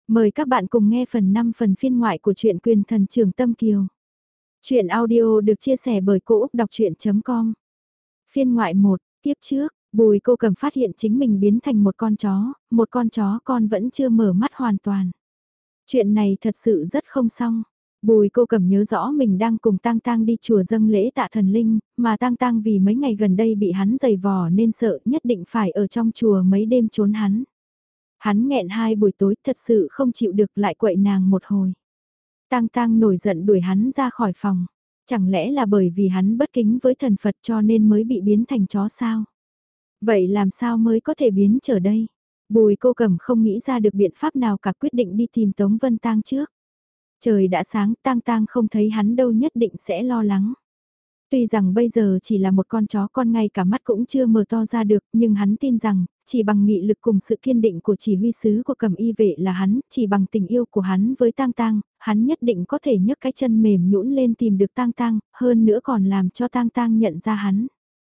Mời các bạn cùng nghe phần 5 phần phiên ngoại của truyện Quyền Thần Trường Tâm Kiều. Chuyện audio được chia sẻ bởi Cô Úc Đọc Chuyện.com. Phiên ngoại 1, tiếp trước, Bùi Cô Cầm phát hiện chính mình biến thành một con chó con vẫn chưa mở mắt hoàn toàn. Chuyện này thật sự rất không xong. Bùi Cô Cầm nhớ rõ mình đang cùng Tang Tang đi chùa dâng lễ tạ thần linh, mà Tang Tang vì mấy ngày gần đây bị hắn giày vò nên sợ nhất định phải ở trong chùa mấy đêm trốn hắn. Hắn nghẹn 2 buổi tối thật sự không chịu được lại quậy nàng một hồi. Tang Tang nổi giận đuổi hắn ra khỏi phòng. Chẳng lẽ là bởi vì hắn bất kính với thần Phật cho nên mới bị biến thành chó sao? Vậy làm sao mới có thể biến trở đây? Bùi Cô Cầm không nghĩ ra được biện pháp nào cả, quyết định đi tìm Tống Vân Tang trước. Trời đã sáng, Tang Tang không thấy hắn đâu nhất định sẽ lo lắng. Tuy rằng bây giờ chỉ là một con chó con, ngay cả mắt cũng chưa mở to ra được, nhưng hắn tin rằng, chỉ bằng nghị lực cùng sự kiên định của chỉ huy sứ của Cầm Y vệ là hắn, chỉ bằng tình yêu của hắn với Tang Tang, hắn nhất định có thể nhấc cái chân mềm nhũn lên tìm được Tang Tang, hơn nữa còn làm cho Tang Tang nhận ra hắn.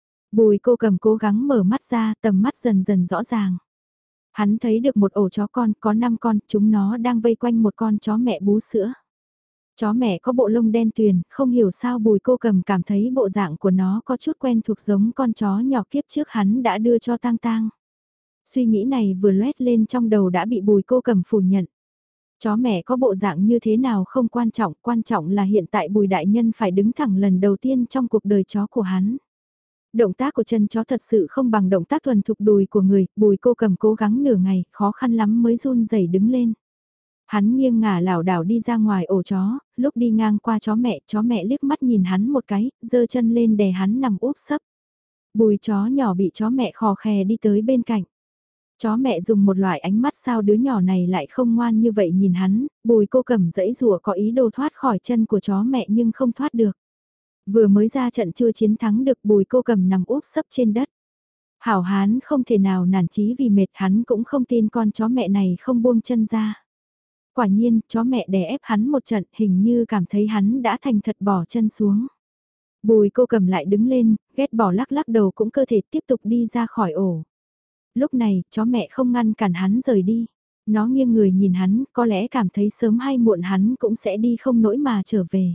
Bùi Cô Cầm cố gắng mở mắt ra, tầm mắt dần dần rõ ràng. Hắn thấy được một ổ chó con, có 5 con, chúng nó đang vây quanh một con chó mẹ bú sữa. Chó mẹ có bộ lông đen tuyền, không hiểu sao Bùi Cô Cầm cảm thấy bộ dạng của nó có chút quen thuộc giống con chó nhỏ kiếp trước hắn đã đưa cho Tang Tang. Suy nghĩ này vừa loét lên trong đầu đã bị Bùi Cô Cầm phủ nhận. Chó mẹ có bộ dạng như thế nào không quan trọng là hiện tại Bùi Đại Nhân phải đứng thẳng lần đầu tiên trong cuộc đời chó của hắn. Động tác của chân chó thật sự không bằng động tác thuần thục đùi của người, Bùi Cô Cầm cố gắng nửa ngày, khó khăn lắm mới run rẩy đứng lên. Hắn nghiêng ngả lảo đảo đi ra ngoài ổ chó, lúc đi ngang qua chó mẹ liếc mắt nhìn hắn một cái, giơ chân lên đè hắn nằm úp sấp. Bùi chó nhỏ bị chó mẹ khò khè đi tới bên cạnh. Chó mẹ dùng một loại ánh mắt sao đứa nhỏ này lại không ngoan như vậy nhìn hắn, Bùi Cô Cầm giãy giụa có ý đồ thoát khỏi chân của chó mẹ nhưng không thoát được. Vừa mới ra trận chưa chiến thắng được, Bùi Cô Cầm nằm úp sấp trên đất. Hảo hán không thể nào nản chí vì mệt, hắn cũng không tin con chó mẹ này không buông chân ra. Quả nhiên, chó mẹ đè ép hắn một trận, hình như cảm thấy hắn đã thành thật bỏ chân xuống. Bùi Cô Cầm lại đứng lên, ghét bỏ lắc lắc đầu cũng cơ thể tiếp tục đi ra khỏi ổ. Lúc này, chó mẹ không ngăn cản hắn rời đi. Nó nghiêng người nhìn hắn, có lẽ cảm thấy sớm hay muộn hắn cũng sẽ đi không nỗi mà trở về.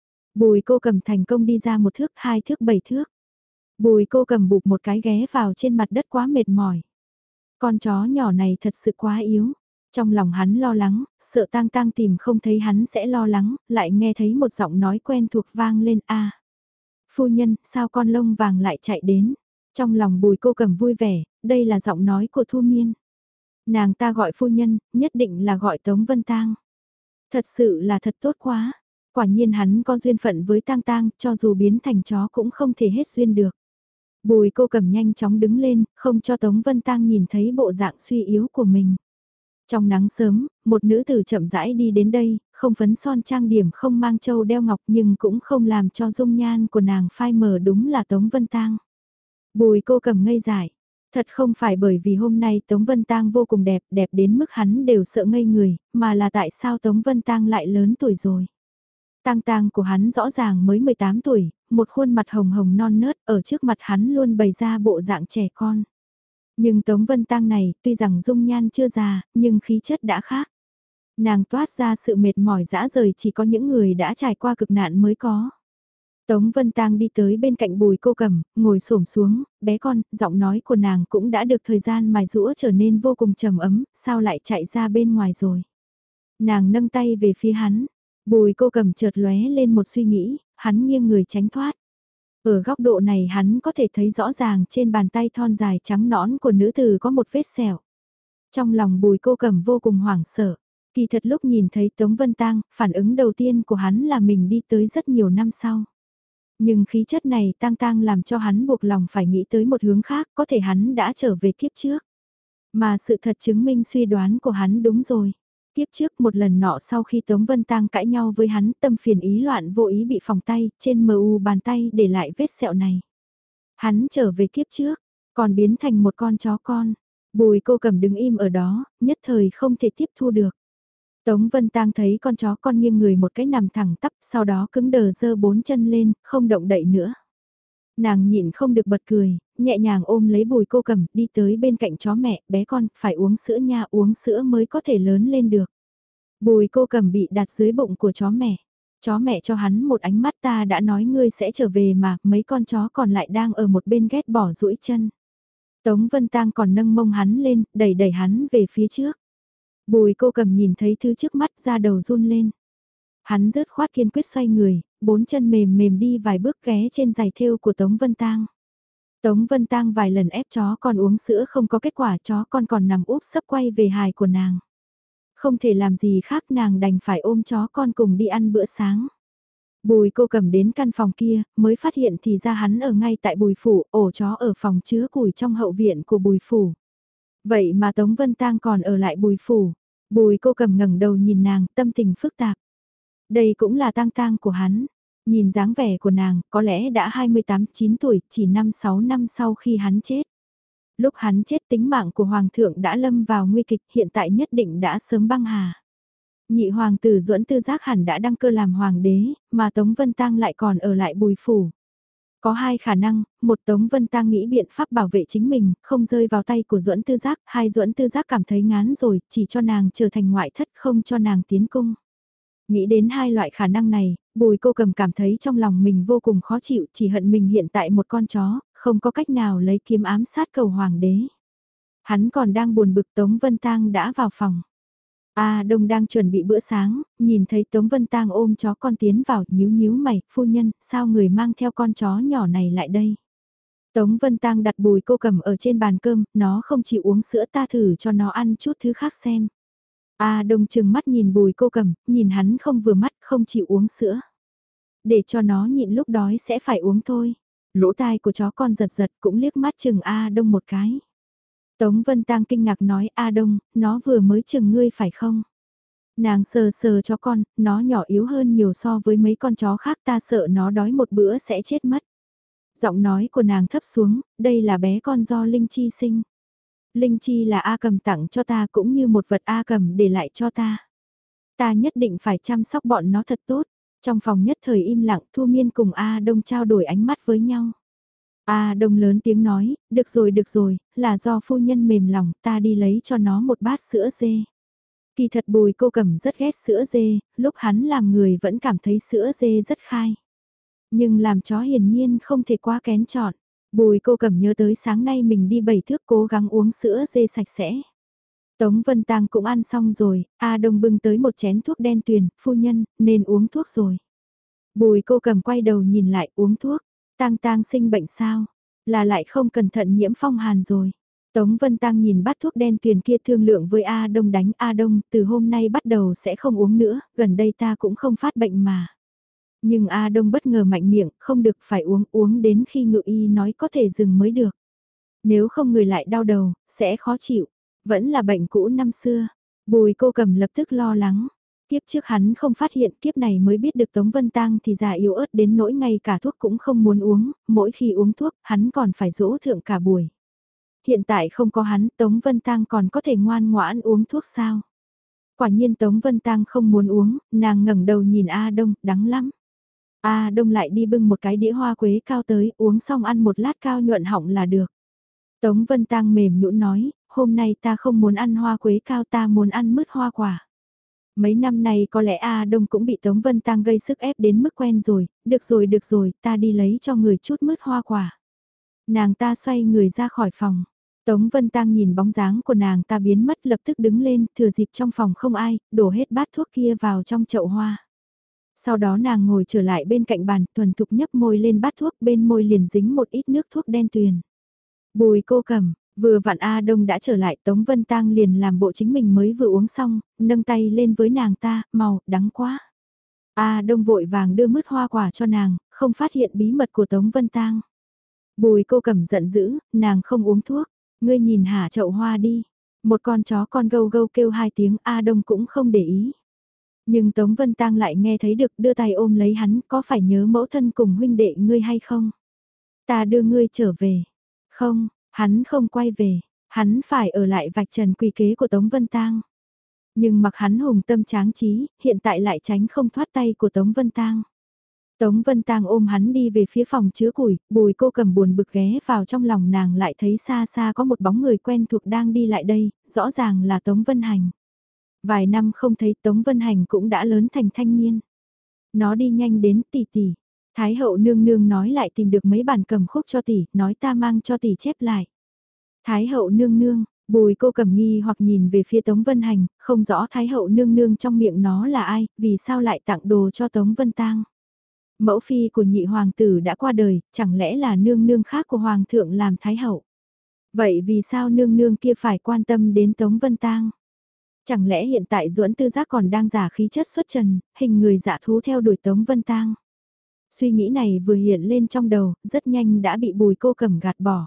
Bùi Cô Cầm thành công đi ra 1 thước, 2 thước, 7 thước. Bùi Cô Cầm bụp một cái ghé vào trên mặt đất quá mệt mỏi. Con chó nhỏ này thật sự quá yếu. Trong lòng hắn lo lắng, sợ Tang Tang tìm không thấy hắn sẽ lo lắng, lại nghe thấy một giọng nói quen thuộc vang lên a. Phu nhân, sao con lông vàng lại chạy đến? Trong lòng Bùi Cô Cầm vui vẻ, đây là giọng nói của Thu Miên. Nàng ta gọi phu nhân, nhất định là gọi Tống Vân Tang. Thật sự là thật tốt quá. Quả nhiên hắn có duyên phận với Tang Tang, cho dù biến thành chó cũng không thể hết duyên được. Bùi Cô Cầm nhanh chóng đứng lên, không cho Tống Vân Tang nhìn thấy bộ dạng suy yếu của mình. Trong nắng sớm, một nữ tử chậm rãi đi đến đây, không phấn son trang điểm, không mang châu đeo ngọc nhưng cũng không làm cho dung nhan của nàng phai mờ, đúng là Tống Vân Tang. Bùi Cô Cầm ngây dại. Thật không phải bởi vì hôm nay Tống Vân Tang vô cùng đẹp, đẹp đến mức hắn đều sợ ngây người, mà là tại sao Tống Vân Tang lại lớn tuổi rồi. Tang Tang của hắn rõ ràng mới 18 tuổi, một khuôn mặt hồng hồng non nớt, ở trước mặt hắn luôn bày ra bộ dạng trẻ con. Nhưng Tống Vân Tang này, tuy rằng dung nhan chưa già, nhưng khí chất đã khác. Nàng toát ra sự mệt mỏi dã rời chỉ có những người đã trải qua cực nạn mới có. Tống Vân Tang đi tới bên cạnh Bùi Cô Cầm, ngồi xổm xuống, bé con, giọng nói của nàng cũng đã được thời gian mài rũa trở nên vô cùng trầm ấm, sao lại chạy ra bên ngoài rồi. Nàng nâng tay về phía hắn, Bùi Cô Cầm chợt lóe lên một suy nghĩ, hắn nghiêng người tránh thoát. Ở góc độ này hắn có thể thấy rõ ràng trên bàn tay thon dài trắng nõn của nữ tử có một vết sẹo. Trong lòng Bùi Cô Cầm vô cùng hoảng sợ. Kỳ thật lúc nhìn thấy Tống Vân Tang, phản ứng đầu tiên của hắn là mình đi tới rất nhiều năm sau. Nhưng khí chất này Tang Tang làm cho hắn buộc lòng phải nghĩ tới một hướng khác, có thể hắn đã trở về kiếp trước. Mà sự thật chứng minh suy đoán của hắn đúng rồi. Kiếp trước một lần nọ sau khi Tống Vân Tang cãi nhau với hắn, tâm phiền ý loạn vô ý bị phỏng tay, trên mu bàn tay để lại vết sẹo này. Hắn trở về kiếp trước, còn biến thành một con chó con. Bùi Cô Cầm đứng im ở đó, nhất thời không thể tiếp thu được. Tống Vân Tang thấy con chó con nghiêng người một cái nằm thẳng tắp, sau đó cứng đờ giơ 4 chân lên, không động đậy nữa. Nàng nhịn không được bật cười, nhẹ nhàng ôm lấy Bùi Cô Cầm, đi tới bên cạnh chó mẹ, bé con, phải uống sữa nha, uống sữa mới có thể lớn lên được. Bùi Cô Cầm bị đặt dưới bụng của chó mẹ. Chó mẹ cho hắn một ánh mắt, ta đã nói ngươi sẽ trở về mà, mấy con chó còn lại đang ở một bên ghét bỏ duỗi chân. Tống Vân Tang còn nâng mông hắn lên, đẩy đẩy hắn về phía trước. Bùi Cô Cầm nhìn thấy thứ trước mắt ra đầu run lên. Hắn rớt khoát kiên quyết xoay người, bốn chân mềm mềm đi vài bước ghé trên giày thêu của Tống Vân Tang. Tống Vân Tang vài lần ép chó con uống sữa không có kết quả, chó con còn nằm úp sấp quay về hài của nàng. Không thể làm gì khác, nàng đành phải ôm chó con cùng đi ăn bữa sáng. Bùi Cô Cầm đến căn phòng kia, mới phát hiện thì ra hắn ở ngay tại Bùi Phủ, ổ chó ở phòng chứa củi trong hậu viện của Bùi Phủ. Vậy mà Tống Vân Tang còn ở lại Bùi Phủ. Bùi Cô Cầm ngẩng đầu nhìn nàng, tâm tình phức tạp. Đây cũng là tang tang của hắn. Nhìn dáng vẻ của nàng, có lẽ đã 28-9 tuổi, chỉ 5-6 năm sau khi hắn chết. Lúc hắn chết, tính mạng của Hoàng thượng đã lâm vào nguy kịch, hiện tại nhất định đã sớm băng hà. Nhị hoàng tử Duẫn Tư Giác hẳn đã đăng cơ làm hoàng đế, mà Tống Vân Tang lại còn ở lại Bùi Phủ. Có hai khả năng, một Tống Vân Tang nghĩ biện pháp bảo vệ chính mình, không rơi vào tay của Duẫn Tư Giác, hai Duẫn Tư Giác cảm thấy ngán rồi, chỉ cho nàng trở thành ngoại thất, không cho nàng tiến cung. Nghĩ đến hai loại khả năng này, Bùi Cô Cầm cảm thấy trong lòng mình vô cùng khó chịu, chỉ hận mình hiện tại một con chó, không có cách nào lấy kiếm ám sát cầu hoàng đế. Hắn còn đang buồn bực, Tống Vân Tang đã vào phòng. A Đông đang chuẩn bị bữa sáng, nhìn thấy Tống Vân Tang ôm chó con tiến vào, nhíu nhíu mày, phu nhân, sao người mang theo con chó nhỏ này lại đây? Tống Vân Tang đặt Bùi Cô Cầm ở trên bàn cơm, nó không chịu uống sữa, ta thử cho nó ăn chút thứ khác xem. A Đông chừng mắt nhìn Bùi Cô Cầm, nhìn hắn không vừa mắt, không chịu uống sữa. Để cho nó nhịn, lúc đói sẽ phải uống thôi. Lỗ tai của chó con giật giật, cũng liếc mắt chừng A Đông một cái. Tống Vân Tang kinh ngạc nói, A Đông, nó vừa mới chừng ngươi phải không? Nàng sờ sờ chó con, nó nhỏ yếu hơn nhiều so với mấy con chó khác, ta sợ nó đói một bữa sẽ chết mất. Giọng nói của nàng thấp xuống, đây là bé con do Linh Chi sinh. Linh Chi là A Cầm tặng cho ta, cũng như một vật A Cầm để lại cho ta. Ta nhất định phải chăm sóc bọn nó thật tốt. Trong phòng nhất thời im lặng, Thu Miên cùng A Đông trao đổi ánh mắt với nhau. A Đông lớn tiếng nói, được rồi, là do phu nhân mềm lòng, ta đi lấy cho nó một bát sữa dê. Kỳ thật Bùi Cô Cầm rất ghét sữa dê, lúc hắn làm người vẫn cảm thấy sữa dê rất khai. Nhưng làm chó hiển nhiên không thể quá kén chọn. Bùi Cô Cầm nhớ tới sáng nay mình đi 7 thước cố gắng uống sữa dê sạch sẽ. Tống Vân Tang cũng ăn xong rồi, A Đông bưng tới một chén thuốc đen tuyền, phu nhân, nên uống thuốc rồi. Bùi Cô Cầm quay đầu nhìn lại, uống thuốc. Tang Tang sinh bệnh sao? Là lại không cẩn thận nhiễm phong hàn rồi. Tống Vân Tang nhìn bát thuốc đen tuyền kia, thương lượng với A Đông, đánh A Đông, từ hôm nay bắt đầu sẽ không uống nữa, gần đây ta cũng không phát bệnh mà. Nhưng A Đông bất ngờ mạnh miệng, không được, phải uống đến khi ngự y nói có thể dừng mới được. Nếu không người lại đau đầu, sẽ khó chịu. Vẫn là bệnh cũ năm xưa. Bùi Cô Cầm lập tức lo lắng. Kiếp trước hắn không phát hiện, kiếp này mới biết được Tống Vân Tang thì già yếu ớt đến nỗi ngay cả thuốc cũng không muốn uống, mỗi khi uống thuốc, hắn còn phải dỗ thượng cả buổi. Hiện tại không có hắn, Tống Vân Tang còn có thể ngoan ngoãn uống thuốc sao? Quả nhiên Tống Vân Tang không muốn uống, nàng ngẩng đầu nhìn A Đông, đắng lắm. A Đông lại đi bưng một cái đĩa hoa quế cao tới, uống xong ăn một lát cao nhuận họng là được. Tống Vân Tang mềm nhũn nói, hôm nay ta không muốn ăn hoa quế cao, ta muốn ăn mứt hoa quả. Mấy năm nay có lẽ A Đông cũng bị Tống Vân Tang gây sức ép đến mức quen rồi, được rồi, ta đi lấy cho người chút mứt hoa quả. Nàng ta xoay người ra khỏi phòng. Tống Vân Tang nhìn bóng dáng của nàng ta biến mất, lập tức đứng lên, thừa dịp trong phòng không ai, đổ hết bát thuốc kia vào trong chậu hoa. Sau đó nàng ngồi trở lại bên cạnh bàn, thuần thục nhấp môi lên bát thuốc, bên môi liền dính một ít nước thuốc đen tuyền. Bùi Cô Cầm, vừa vặn A Đông đã trở lại, Tống Vân Tang liền làm bộ chính mình mới vừa uống xong, nâng tay lên với nàng ta, màu, đắng quá. A Đông vội vàng đưa mứt hoa quả cho nàng, không phát hiện bí mật của Tống Vân Tang. Bùi Cô Cầm giận dữ, nàng không uống thuốc, ngươi nhìn hả chậu hoa đi. Một con chó con gâu gâu kêu hai tiếng, A Đông cũng không để ý. Nhưng Tống Vân Tang lại nghe thấy được, đưa tay ôm lấy hắn, có phải nhớ mẫu thân cùng huynh đệ ngươi hay không? Ta đưa ngươi trở về. Không, hắn không quay về, hắn phải ở lại vạch trần quỷ kế của Tống Vân Tang. Nhưng mặc hắn hùng tâm tráng trí, hiện tại lại tránh không thoát tay của Tống Vân Tang. Tống Vân Tang ôm hắn đi về phía phòng chứa củi, Bùi Cô Cầm buồn bực ghé vào trong lòng nàng, lại thấy xa xa có một bóng người quen thuộc đang đi lại đây, rõ ràng là Tống Vân Hành. Vài năm không thấy Tống Vân Hành cũng đã lớn thành thanh niên. Nó đi nhanh đến tỷ tỷ. Thái hậu nương nương nói lại tìm được mấy bản cầm khúc cho tỷ, nói ta mang cho tỷ chép lại. Thái hậu nương nương, Bùi Cô Cẩm nghi hoặc nhìn về phía Tống Vân Hành, không rõ Thái hậu nương nương trong miệng nó là ai, vì sao lại tặng đồ cho Tống Vân Tang. Mẫu phi của nhị hoàng tử đã qua đời, chẳng lẽ là nương nương khác của hoàng thượng làm Thái hậu. Vậy vì sao nương nương kia phải quan tâm đến Tống Vân Tang? Chẳng lẽ hiện tại Duẫn Tư Giác còn đang giả khí chất xuất trần, hình người dạ thú theo đuổi Tống Vân Tang? Suy nghĩ này vừa hiện lên trong đầu, rất nhanh đã bị Bùi Cô Cẩm gạt bỏ.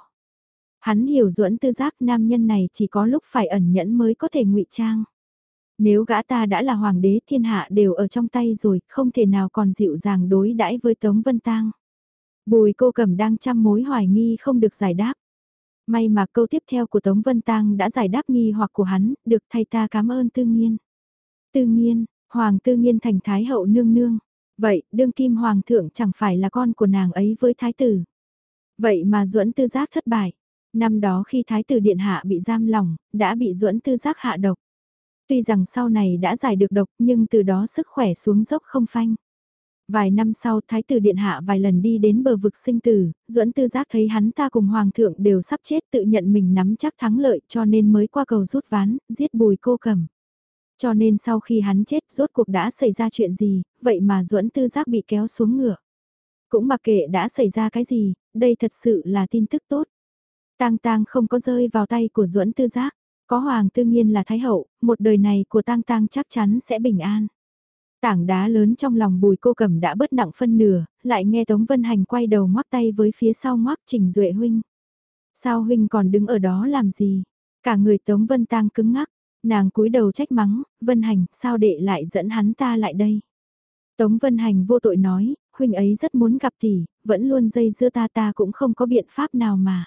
Hắn hiểu Duẫn Tư Giác nam nhân này chỉ có lúc phải ẩn nhẫn mới có thể ngụy trang. Nếu gã ta đã là hoàng đế thiên hạ đều ở trong tay rồi, không thể nào còn dịu dàng đối đãi với Tống Vân Tang. Bùi Cô Cẩm đang trăm mối hoài nghi không được giải đáp. May mà câu tiếp theo của Tống Vân Tang đã giải đáp nghi hoặc của hắn, được thay ta cảm ơn Tư Nghiên. Tư Nghiên, Hoàng Tư Nghiên thành Thái hậu nương nương. Vậy, đương kim Hoàng thượng chẳng phải là con của nàng ấy với Thái tử. Vậy mà Duẫn Tư Giác thất bại. Năm đó khi Thái tử Điện Hạ bị giam lỏng, đã bị Duẫn Tư Giác hạ độc. Tuy rằng sau này đã giải được độc nhưng từ đó sức khỏe xuống dốc không phanh. Vài năm sau Thái tử Điện Hạ vài lần đi đến bờ vực sinh tử, Duẫn Tư Giác thấy hắn ta cùng Hoàng thượng đều sắp chết tự nhận mình nắm chắc thắng lợi cho nên mới qua cầu rút ván, giết Bùi Cô Cẩm. Cho nên sau khi hắn chết rốt cuộc đã xảy ra chuyện gì, vậy mà Duẫn Tư Giác bị kéo xuống ngựa. Cũng mặc kệ đã xảy ra cái gì, đây thật sự là tin tức tốt. Tang Tang không có rơi vào tay của Duẫn Tư Giác, có Hoàng Tư Nghiên là Thái hậu, một đời này của Tang Tang chắc chắn sẽ bình an. Tảng đá lớn trong lòng Bùi Cô Cẩm đã bớt nặng phân nửa, lại nghe Tống Vân Hành quay đầu ngoắc tay với phía sau ngoắc Trình Duệ huynh. Sao huynh còn đứng ở đó làm gì? Cả người Tống Vân Tang cứng ngắc, nàng cúi đầu trách mắng, Vân Hành, sao đệ lại dẫn hắn ta lại đây? Tống Vân Hành vô tội nói, huynh ấy rất muốn gặp tỷ, vẫn luôn dây dưa ta cũng không có biện pháp nào mà.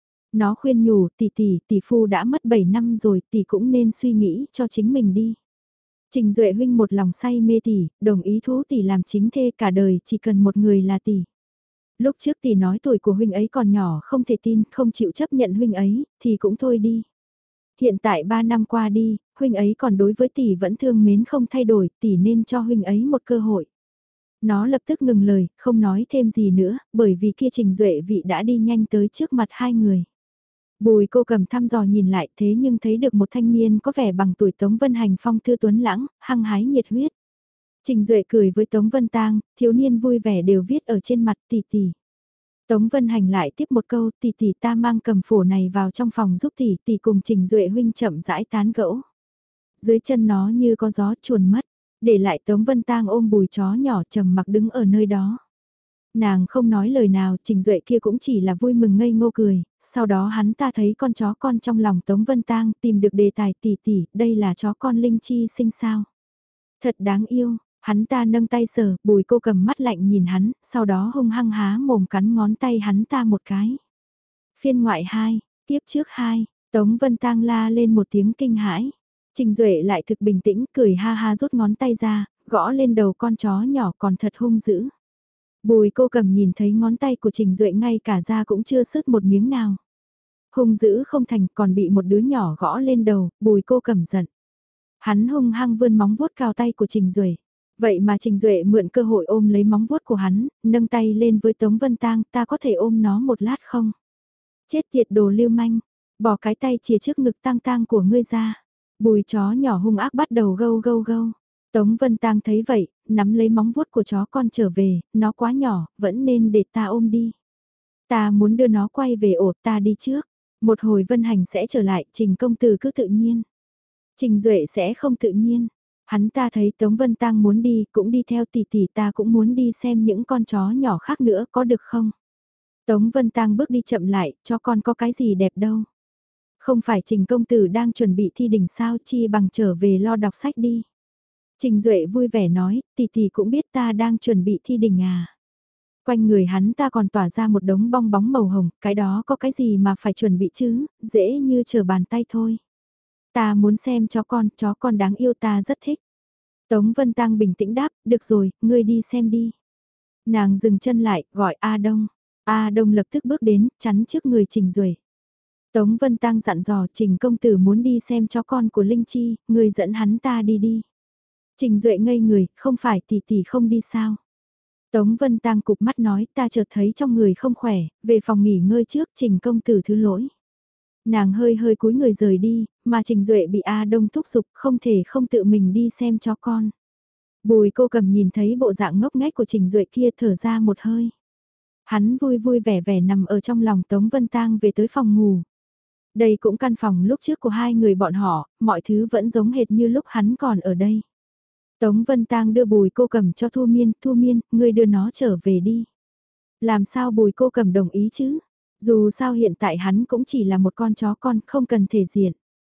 Nó khuyên nhủ, tỷ phu đã mất 7 năm rồi, tỷ cũng nên suy nghĩ cho chính mình đi. Trình Duệ huynh một lòng say mê tỷ, đồng ý thú tỷ làm chính thê cả đời chỉ cần một người là tỷ. Lúc trước tỷ nói tuổi của huynh ấy còn nhỏ không thể tin, không chịu chấp nhận huynh ấy, thì cũng thôi đi. Hiện tại 3 năm qua đi, huynh ấy còn đối với tỷ vẫn thương mến không thay đổi, tỷ nên cho huynh ấy một cơ hội. Nó lập tức ngừng lời, không nói thêm gì nữa, bởi vì kia Trình Duệ vị đã đi nhanh tới trước mặt hai người. Bùi Cô Cẩm thăm dò nhìn lại thế nhưng thấy được một thanh niên có vẻ bằng tuổi Tống Vân Hành phong thư tuấn lãng, hăng hái nhiệt huyết. Trình Duệ cười với Tống Vân Tang, thiếu niên vui vẻ đều viết ở trên mặt tỷ tỷ. Tống Vân Hành lại tiếp một câu tỷ tỷ ta mang cầm phổ này vào trong phòng giúp tỷ tỷ cùng Trình Duệ huynh chậm rãi tán gẫu. Dưới chân nó như có gió chuồn mất, để lại Tống Vân Tang ôm bùi chó nhỏ trầm mặc đứng ở nơi đó. Nàng không nói lời nào, Trình Duệ kia cũng chỉ là vui mừng ngây ngô cười, sau đó hắn ta thấy con chó con trong lòng Tống Vân Tang tìm được đề tài tỷ tỷ, đây là chó con Linh Chi sinh sao. Thật đáng yêu, hắn ta nâng tay sờ, Bùi Cô Cẩm mắt lạnh nhìn hắn, sau đó hung hăng há mồm cắn ngón tay hắn ta một cái. Phiên ngoại 2, tiếp trước 2, Tống Vân Tang la lên một tiếng kinh hãi. Trình Duệ lại thực bình tĩnh, cười ha ha rút ngón tay ra, gõ lên đầu con chó nhỏ còn thật hung dữ. Bùi Cô Cẩm nhìn thấy ngón tay của Trình Duệ ngay cả da cũng chưa sứt một miếng nào. Hung dữ không thành còn bị một đứa nhỏ gõ lên đầu, Bùi Cô Cẩm giận. Hắn hung hăng vươn móng vuốt cào tay của Trình Duệ. Vậy mà Trình Duệ mượn cơ hội ôm lấy móng vuốt của hắn, nâng tay lên với Tống Vân Tang, ta có thể ôm nó một lát không? Chết tiệt đồ lưu manh, bỏ cái tay chìa trước ngực Tang Tang của ngươi ra. Bùi chó nhỏ hung ác bắt đầu gâu gâu gâu. Tống Vân Tang thấy vậy, nắm lấy móng vuốt của chó con trở về, nó quá nhỏ, vẫn nên để ta ôm đi. Ta muốn đưa nó quay về ổ, ta đi trước. Một hồi Vân Hành sẽ trở lại, Trình công tử cứ tự nhiên. Trình Duệ sẽ không tự nhiên. Hắn ta thấy Tống Vân Tang muốn đi, cũng đi theo tỷ tỷ ta cũng muốn đi xem những con chó nhỏ khác nữa có được không. Tống Vân Tang bước đi chậm lại, cho con có cái gì đẹp đâu. Không phải Trình công tử đang chuẩn bị thi đỉnh sao chi bằng trở về lo đọc sách đi. Trình Duệ vui vẻ nói, tỷ tỷ cũng biết ta đang chuẩn bị thi đỉnh à. Quanh người hắn ta còn tỏa ra một đống bong bóng màu hồng, cái đó có cái gì mà phải chuẩn bị chứ, dễ như trở bàn tay thôi. Ta muốn xem chó con đáng yêu ta rất thích. Tống Vân Tang bình tĩnh đáp, được rồi, ngươi đi xem đi. Nàng dừng chân lại, gọi A Đông. A Đông lập tức bước đến, chắn trước người Trình Duệ. Tống Vân Tăng dặn dò Trình công tử muốn đi xem chó con của Linh Chi, người dẫn hắn ta đi đi. Trình Duệ ngây người, không phải tỷ tỷ không đi sao? Tống Vân Tăng cụp mắt nói ta chợt thấy trong người không khỏe, về phòng nghỉ ngơi trước Trình công tử thứ lỗi. Nàng hơi hơi cúi người rời đi, mà Trình Duệ bị A Đông thúc giục không thể không tự mình đi xem chó con. Bùi Cô Cầm nhìn thấy bộ dạng ngốc nghếch của Trình Duệ kia thở ra một hơi. Hắn vui vui vẻ vẻ nằm ở trong lòng Tống Vân Tăng về tới phòng ngủ. Đây cũng căn phòng lúc trước của hai người bọn họ, mọi thứ vẫn giống hệt như lúc hắn còn ở đây. Tống Vân Tăng đưa Bùi Cô Cầm cho Thu Miên, ngươi đưa nó trở về đi. Làm sao Bùi Cô Cầm đồng ý chứ? Dù sao hiện tại hắn cũng chỉ là một con chó con, không cần thể diện.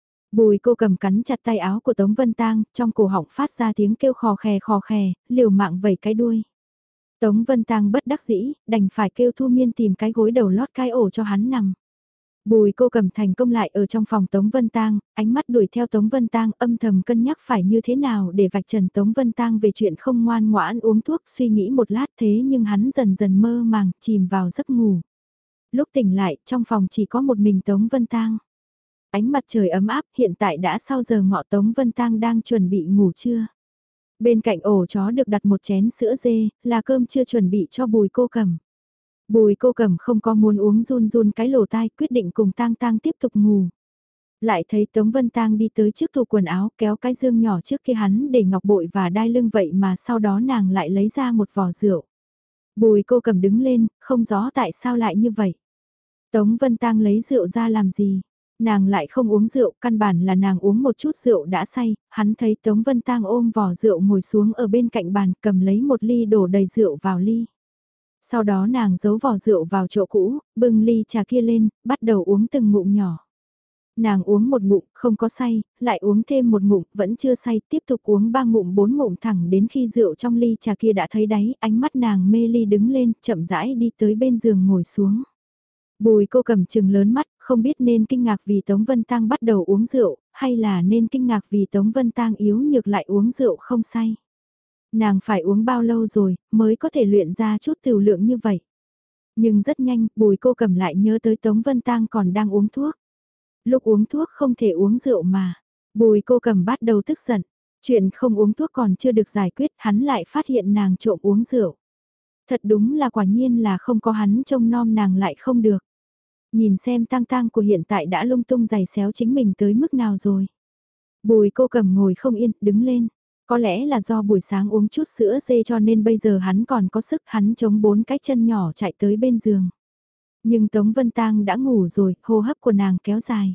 Bùi Cô Cầm cắn chặt tay áo của Tống Vân Tăng, trong cổ họng phát ra tiếng kêu khò khè, liều mạng vẩy cái đuôi. Tống Vân Tăng bất đắc dĩ, đành phải kêu Thu Miên tìm cái gối đầu lót cái ổ cho hắn nằm. Bùi Cô Cầm thành công lại ở trong phòng Tống Vân Tăng, ánh mắt đuổi theo Tống Vân Tăng âm thầm cân nhắc phải như thế nào để vạch trần Tống Vân Tăng về chuyện không ngoan ngoãn uống thuốc, suy nghĩ một lát thế nhưng hắn dần dần mơ màng, chìm vào giấc ngủ. Lúc tỉnh lại, trong phòng chỉ có một mình Tống Vân Tăng. Ánh mặt trời ấm áp, hiện tại đã sau giờ ngọ Tống Vân Tăng đang chuẩn bị ngủ trưa. Bên cạnh ổ chó được đặt một chén sữa dê, là cơm chưa chuẩn bị cho Bùi Cô Cầm. Bùi Cô Cầm không có muốn uống run cái lỗ tai, quyết định cùng Tang Tang tiếp tục ngủ. Lại thấy Tống Vân Tang đi tới trước tủ quần áo, kéo cái dương nhỏ trước kia hắn để ngọc bội và đai lưng vậy mà sau đó nàng lại lấy ra một vò rượu. Bùi Cô Cầm đứng lên, không rõ tại sao lại như vậy. Tống Vân Tang lấy rượu ra làm gì? Nàng lại không uống rượu, căn bản là nàng uống một chút rượu đã say, hắn thấy Tống Vân Tang ôm vò rượu ngồi xuống ở bên cạnh bàn, cầm lấy một ly đổ đầy rượu vào ly. Sau đó nàng giấu vò rượu vào chỗ cũ, bưng ly trà kia lên, bắt đầu uống từng ngụm nhỏ. Nàng uống một ngụm, không có say, lại uống thêm một ngụm, vẫn chưa say, tiếp tục uống 3 ngụm 4 ngụm thẳng đến khi rượu trong ly trà kia đã thấy đáy, ánh mắt nàng mê ly đứng lên, chậm rãi đi tới bên giường ngồi xuống. Bùi Cô Cầm trừng lớn mắt, không biết nên kinh ngạc vì Tống Vân Tăng bắt đầu uống rượu, hay là nên kinh ngạc vì Tống Vân Tăng yếu nhược lại uống rượu không say. Nàng phải uống bao lâu rồi, mới có thể luyện ra chút tửu lượng như vậy. Nhưng rất nhanh, Bùi Cô Cầm lại nhớ tới Tống Vân Tăng còn đang uống thuốc. Lúc uống thuốc không thể uống rượu mà. Bùi Cô Cầm bắt đầu tức giận. Chuyện không uống thuốc còn chưa được giải quyết, hắn lại phát hiện nàng trộm uống rượu. Thật đúng là quả nhiên là không có hắn trông nom nàng lại không được. Nhìn xem Tang Tang của hiện tại đã lung tung giày xéo chính mình tới mức nào rồi. Bùi Cô Cầm ngồi không yên, đứng lên. Có lẽ là do buổi sáng uống chút sữa dê cho nên bây giờ hắn còn có sức, hắn chống 4 cái chân nhỏ chạy tới bên giường. Nhưng Tống Vân Tang đã ngủ rồi, hô hấp của nàng kéo dài.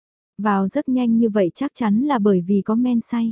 Vào giấc nhanh như vậy chắc chắn là bởi vì có men say.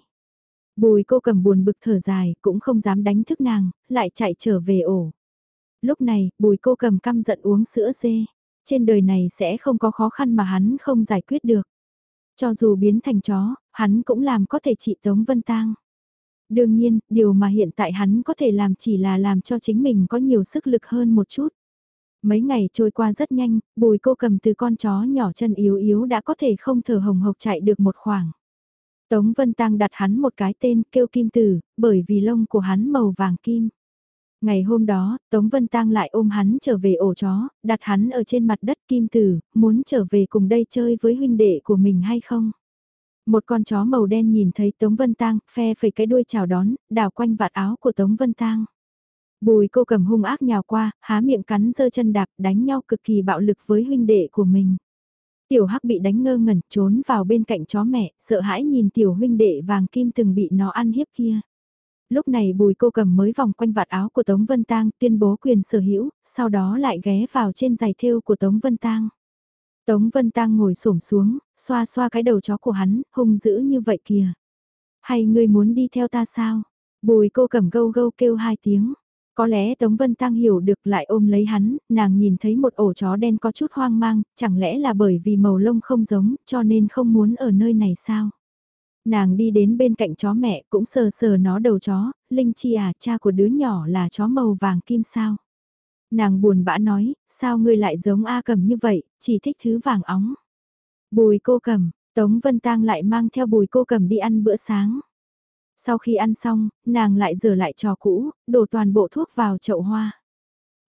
Bùi Cô Cầm buồn bực thở dài, cũng không dám đánh thức nàng, lại chạy trở về ổ. Lúc này, Bùi Cô Cầm căm giận uống sữa dê. Trên đời này sẽ không có khó khăn mà hắn không giải quyết được. Cho dù biến thành chó, hắn cũng làm có thể trị Tống Vân Tang. Đương nhiên, điều mà hiện tại hắn có thể làm chỉ là làm cho chính mình có nhiều sức lực hơn một chút. Mấy ngày trôi qua rất nhanh, Bùi Cô Cầm từ con chó nhỏ chân yếu yếu đã có thể không thở hồng hộc chạy được một khoảng. Tống Vân Tang đặt hắn một cái tên kêu Kim Tử, bởi vì lông của hắn màu vàng kim. Ngày hôm đó, Tống Vân Tang lại ôm hắn trở về ổ chó, đặt hắn ở trên mặt đất. Kim Tử, muốn trở về cùng đây chơi với huynh đệ của mình hay không? Một con chó màu đen nhìn thấy Tống Vân Tang, phe phẩy cái đuôi chào đón, đào quanh vạt áo của Tống Vân Tang. Bùi Cô Cầm hung ác nhào qua, há miệng cắn giơ chân đạp, đánh nhau cực kỳ bạo lực với huynh đệ của mình. Tiểu Hắc bị đánh ngơ ngẩn, trốn vào bên cạnh chó mẹ, sợ hãi nhìn tiểu huynh đệ vàng kim từng bị nó ăn hiếp kia. Lúc này Bùi Cô Cầm mới vòng quanh vạt áo của Tống Vân Tang, tuyên bố quyền sở hữu, sau đó lại ghé vào trên giày thêu của Tống Vân Tang. Tống Vân Tang ngồi xổm xuống, xoa xoa cái đầu chó của hắn, hung dữ như vậy kìa. Hay ngươi muốn đi theo ta sao? Bùi Cô Cầm gâu gâu kêu 2 tiếng. Có lẽ Tống Vân Tăng hiểu được lại ôm lấy hắn, nàng nhìn thấy một ổ chó đen có chút hoang mang, chẳng lẽ là bởi vì màu lông không giống, cho nên không muốn ở nơi này sao? Nàng đi đến bên cạnh chó mẹ cũng sờ sờ nó đầu chó, Linh Chi à, cha của đứa nhỏ là chó màu vàng kim sao? Nàng buồn bã nói, sao ngươi lại giống A Cầm như vậy, chỉ thích thứ vàng óng. Bùi Cô Cầm, Tống Vân Tăng lại mang theo Bùi Cô Cầm đi ăn bữa sáng. Sau khi ăn xong, nàng lại rửa lại trò cũ, đổ toàn bộ thuốc vào chậu hoa.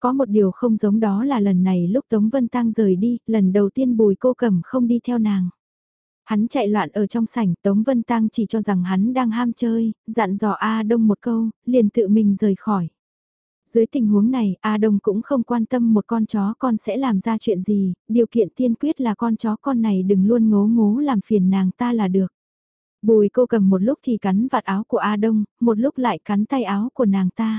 Có một điều không giống đó là lần này lúc Tống Vân Tang rời đi, lần đầu tiên Bùi Cô Cẩm không đi theo nàng. Hắn chạy loạn ở trong sảnh, Tống Vân Tang chỉ cho rằng hắn đang ham chơi, dặn dò A Đông một câu, liền tự mình rời khỏi. Dưới tình huống này, A Đông cũng không quan tâm một con chó con sẽ làm ra chuyện gì, điều kiện tiên quyết là con chó con này đừng luôn ngố ngố làm phiền nàng ta là được. Bùi Cô Cầm một lúc thì cắn vạt áo của A Đông, một lúc lại cắn tay áo của nàng ta.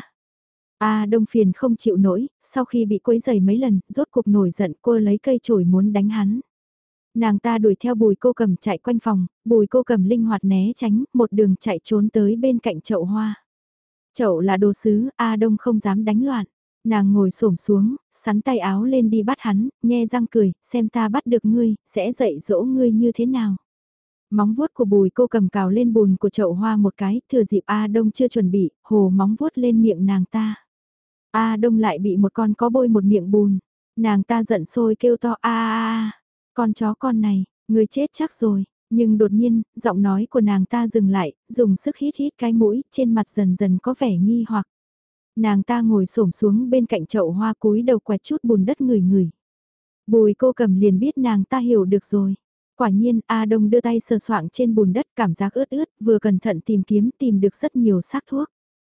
A Đông phiền không chịu nổi, sau khi bị quấy giày mấy lần, rốt cuộc nổi giận cô lấy cây chổi muốn đánh hắn. Nàng ta đuổi theo Bùi Cô Cầm chạy quanh phòng, Bùi Cô Cầm linh hoạt né tránh, một đường chạy trốn tới bên cạnh chậu hoa. Chậu là đồ sứ, A Đông không dám đánh loạn. Nàng ngồi xổm xuống, sắn tay áo lên đi bắt hắn, nhe răng cười, xem ta bắt được ngươi, sẽ dạy dỗ ngươi như thế nào. Móng vuốt của Bùi Cô Cầm cào lên bùn của chậu hoa một cái, thừa dịp A Đông chưa chuẩn bị, hồ móng vuốt lên miệng nàng ta. A Đông lại bị một con có bôi một miệng bùn. Nàng ta giận sôi kêu to a, con chó con này, người chết chắc rồi. Nhưng đột nhiên, giọng nói của nàng ta dừng lại, dùng sức hít hít cái mũi, trên mặt dần dần có vẻ nghi hoặc. Nàng ta ngồi xổm xuống bên cạnh chậu hoa cúi đầu quẹt chút bùn đất ngửi ngửi. Bùi Cô Cầm liền biết nàng ta hiểu được rồi. Quả nhiên, A Đông đưa tay sờ soạng trên bùn đất cảm giác ướt ướt, vừa cẩn thận tìm kiếm tìm được rất nhiều xác thuốc.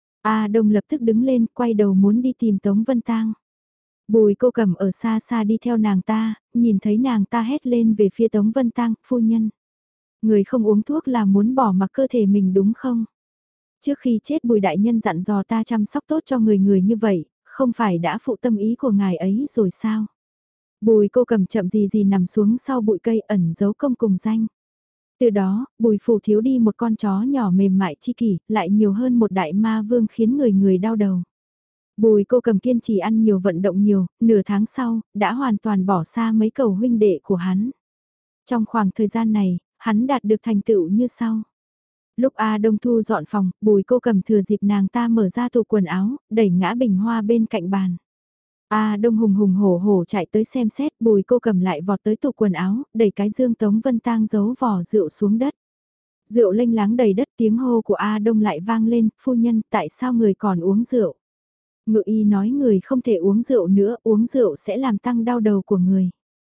A Đông lập tức đứng lên, quay đầu muốn đi tìm Tống Vân Tang. Bùi Cô Cầm ở xa xa đi theo nàng ta, nhìn thấy nàng ta hét lên về phía Tống Vân Tang, phu nhân. Người không uống thuốc là muốn bỏ mặc cơ thể mình đúng không? Trước khi chết Bùi Đại Nhân dặn dò ta chăm sóc tốt cho người người như vậy, không phải đã phụ tâm ý của ngài ấy rồi sao? Bùi Cô Cầm chậm gì gì nằm xuống sau bụi cây ẩn giấu công cùng danh. Từ đó, Bùi Phủ thiếu đi một con chó nhỏ mềm mại chi kỷ, lại nhiều hơn một đại ma vương khiến người người đau đầu. Bùi Cô Cầm kiên trì ăn nhiều vận động nhiều, nửa tháng sau, đã hoàn toàn bỏ xa mấy cầu huynh đệ của hắn. Trong khoảng thời gian này, hắn đạt được thành tựu như sau. Lúc A Đông thu dọn phòng, Bùi Cô Cầm thừa dịp nàng ta mở ra tủ quần áo, đẩy ngã bình hoa bên cạnh bàn. A Đông hùng hùng hổ hổ chạy tới xem xét, Bùi Cô Cầm lại vọt tới tủ quần áo, đẩy cái dương Tống Vân Tang giấu vỏ rượu xuống đất. Rượu lênh láng đầy đất, tiếng hô của A Đông lại vang lên, phu nhân, tại sao người còn uống rượu? Ngự y nói người không thể uống rượu nữa, uống rượu sẽ làm tăng đau đầu của người.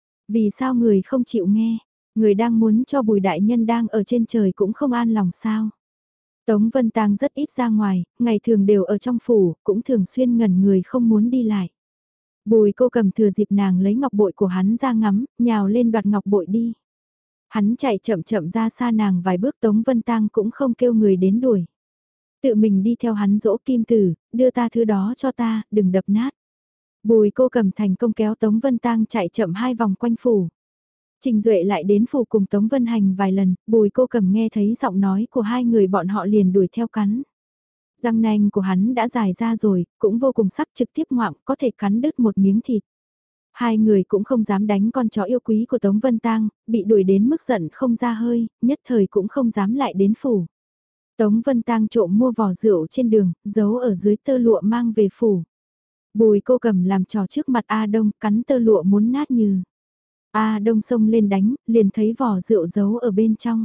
Vì sao người không chịu nghe? Người đang muốn cho Bùi Đại Nhân đang ở trên trời cũng không an lòng sao? Tống Vân Tang rất ít ra ngoài, ngày thường đều ở trong phủ, cũng thường xuyên ngẩn người không muốn đi lại. Bùi Cô Cầm thừa dịp nàng lấy ngọc bội của hắn ra ngắm, nhào lên đoạt ngọc bội đi. Hắn chạy chậm chậm ra xa nàng vài bước, Tống Vân Tang cũng không kêu người đến đuổi. Tự mình đi theo hắn dỗ Kim Tử, đưa ta thứ đó cho ta, đừng đập nát. Bùi Cô Cầm thành công kéo Tống Vân Tang chạy chậm 2 vòng quanh phủ. Trình Duệ lại đến phủ cùng Tống Vân Hành vài lần, Bùi Cô Cầm nghe thấy giọng nói của hai người bọn họ liền đuổi theo cắn. Răng nanh của hắn đã dài ra rồi, cũng vô cùng sắc, trực tiếp ngoạm, có thể cắn đứt một miếng thịt. Hai người cũng không dám đánh con chó yêu quý của Tống Vân Tang, bị đuổi đến mức giận không ra hơi, nhất thời cũng không dám lại đến phủ. Tống Vân Tang trộm mua vỏ rượu trên đường, giấu ở dưới tơ lụa mang về phủ. Bùi Cô Cầm làm trò trước mặt A Đông, cắn tơ lụa muốn nát như. A Đông xông lên đánh, liền thấy vỏ rượu giấu ở bên trong.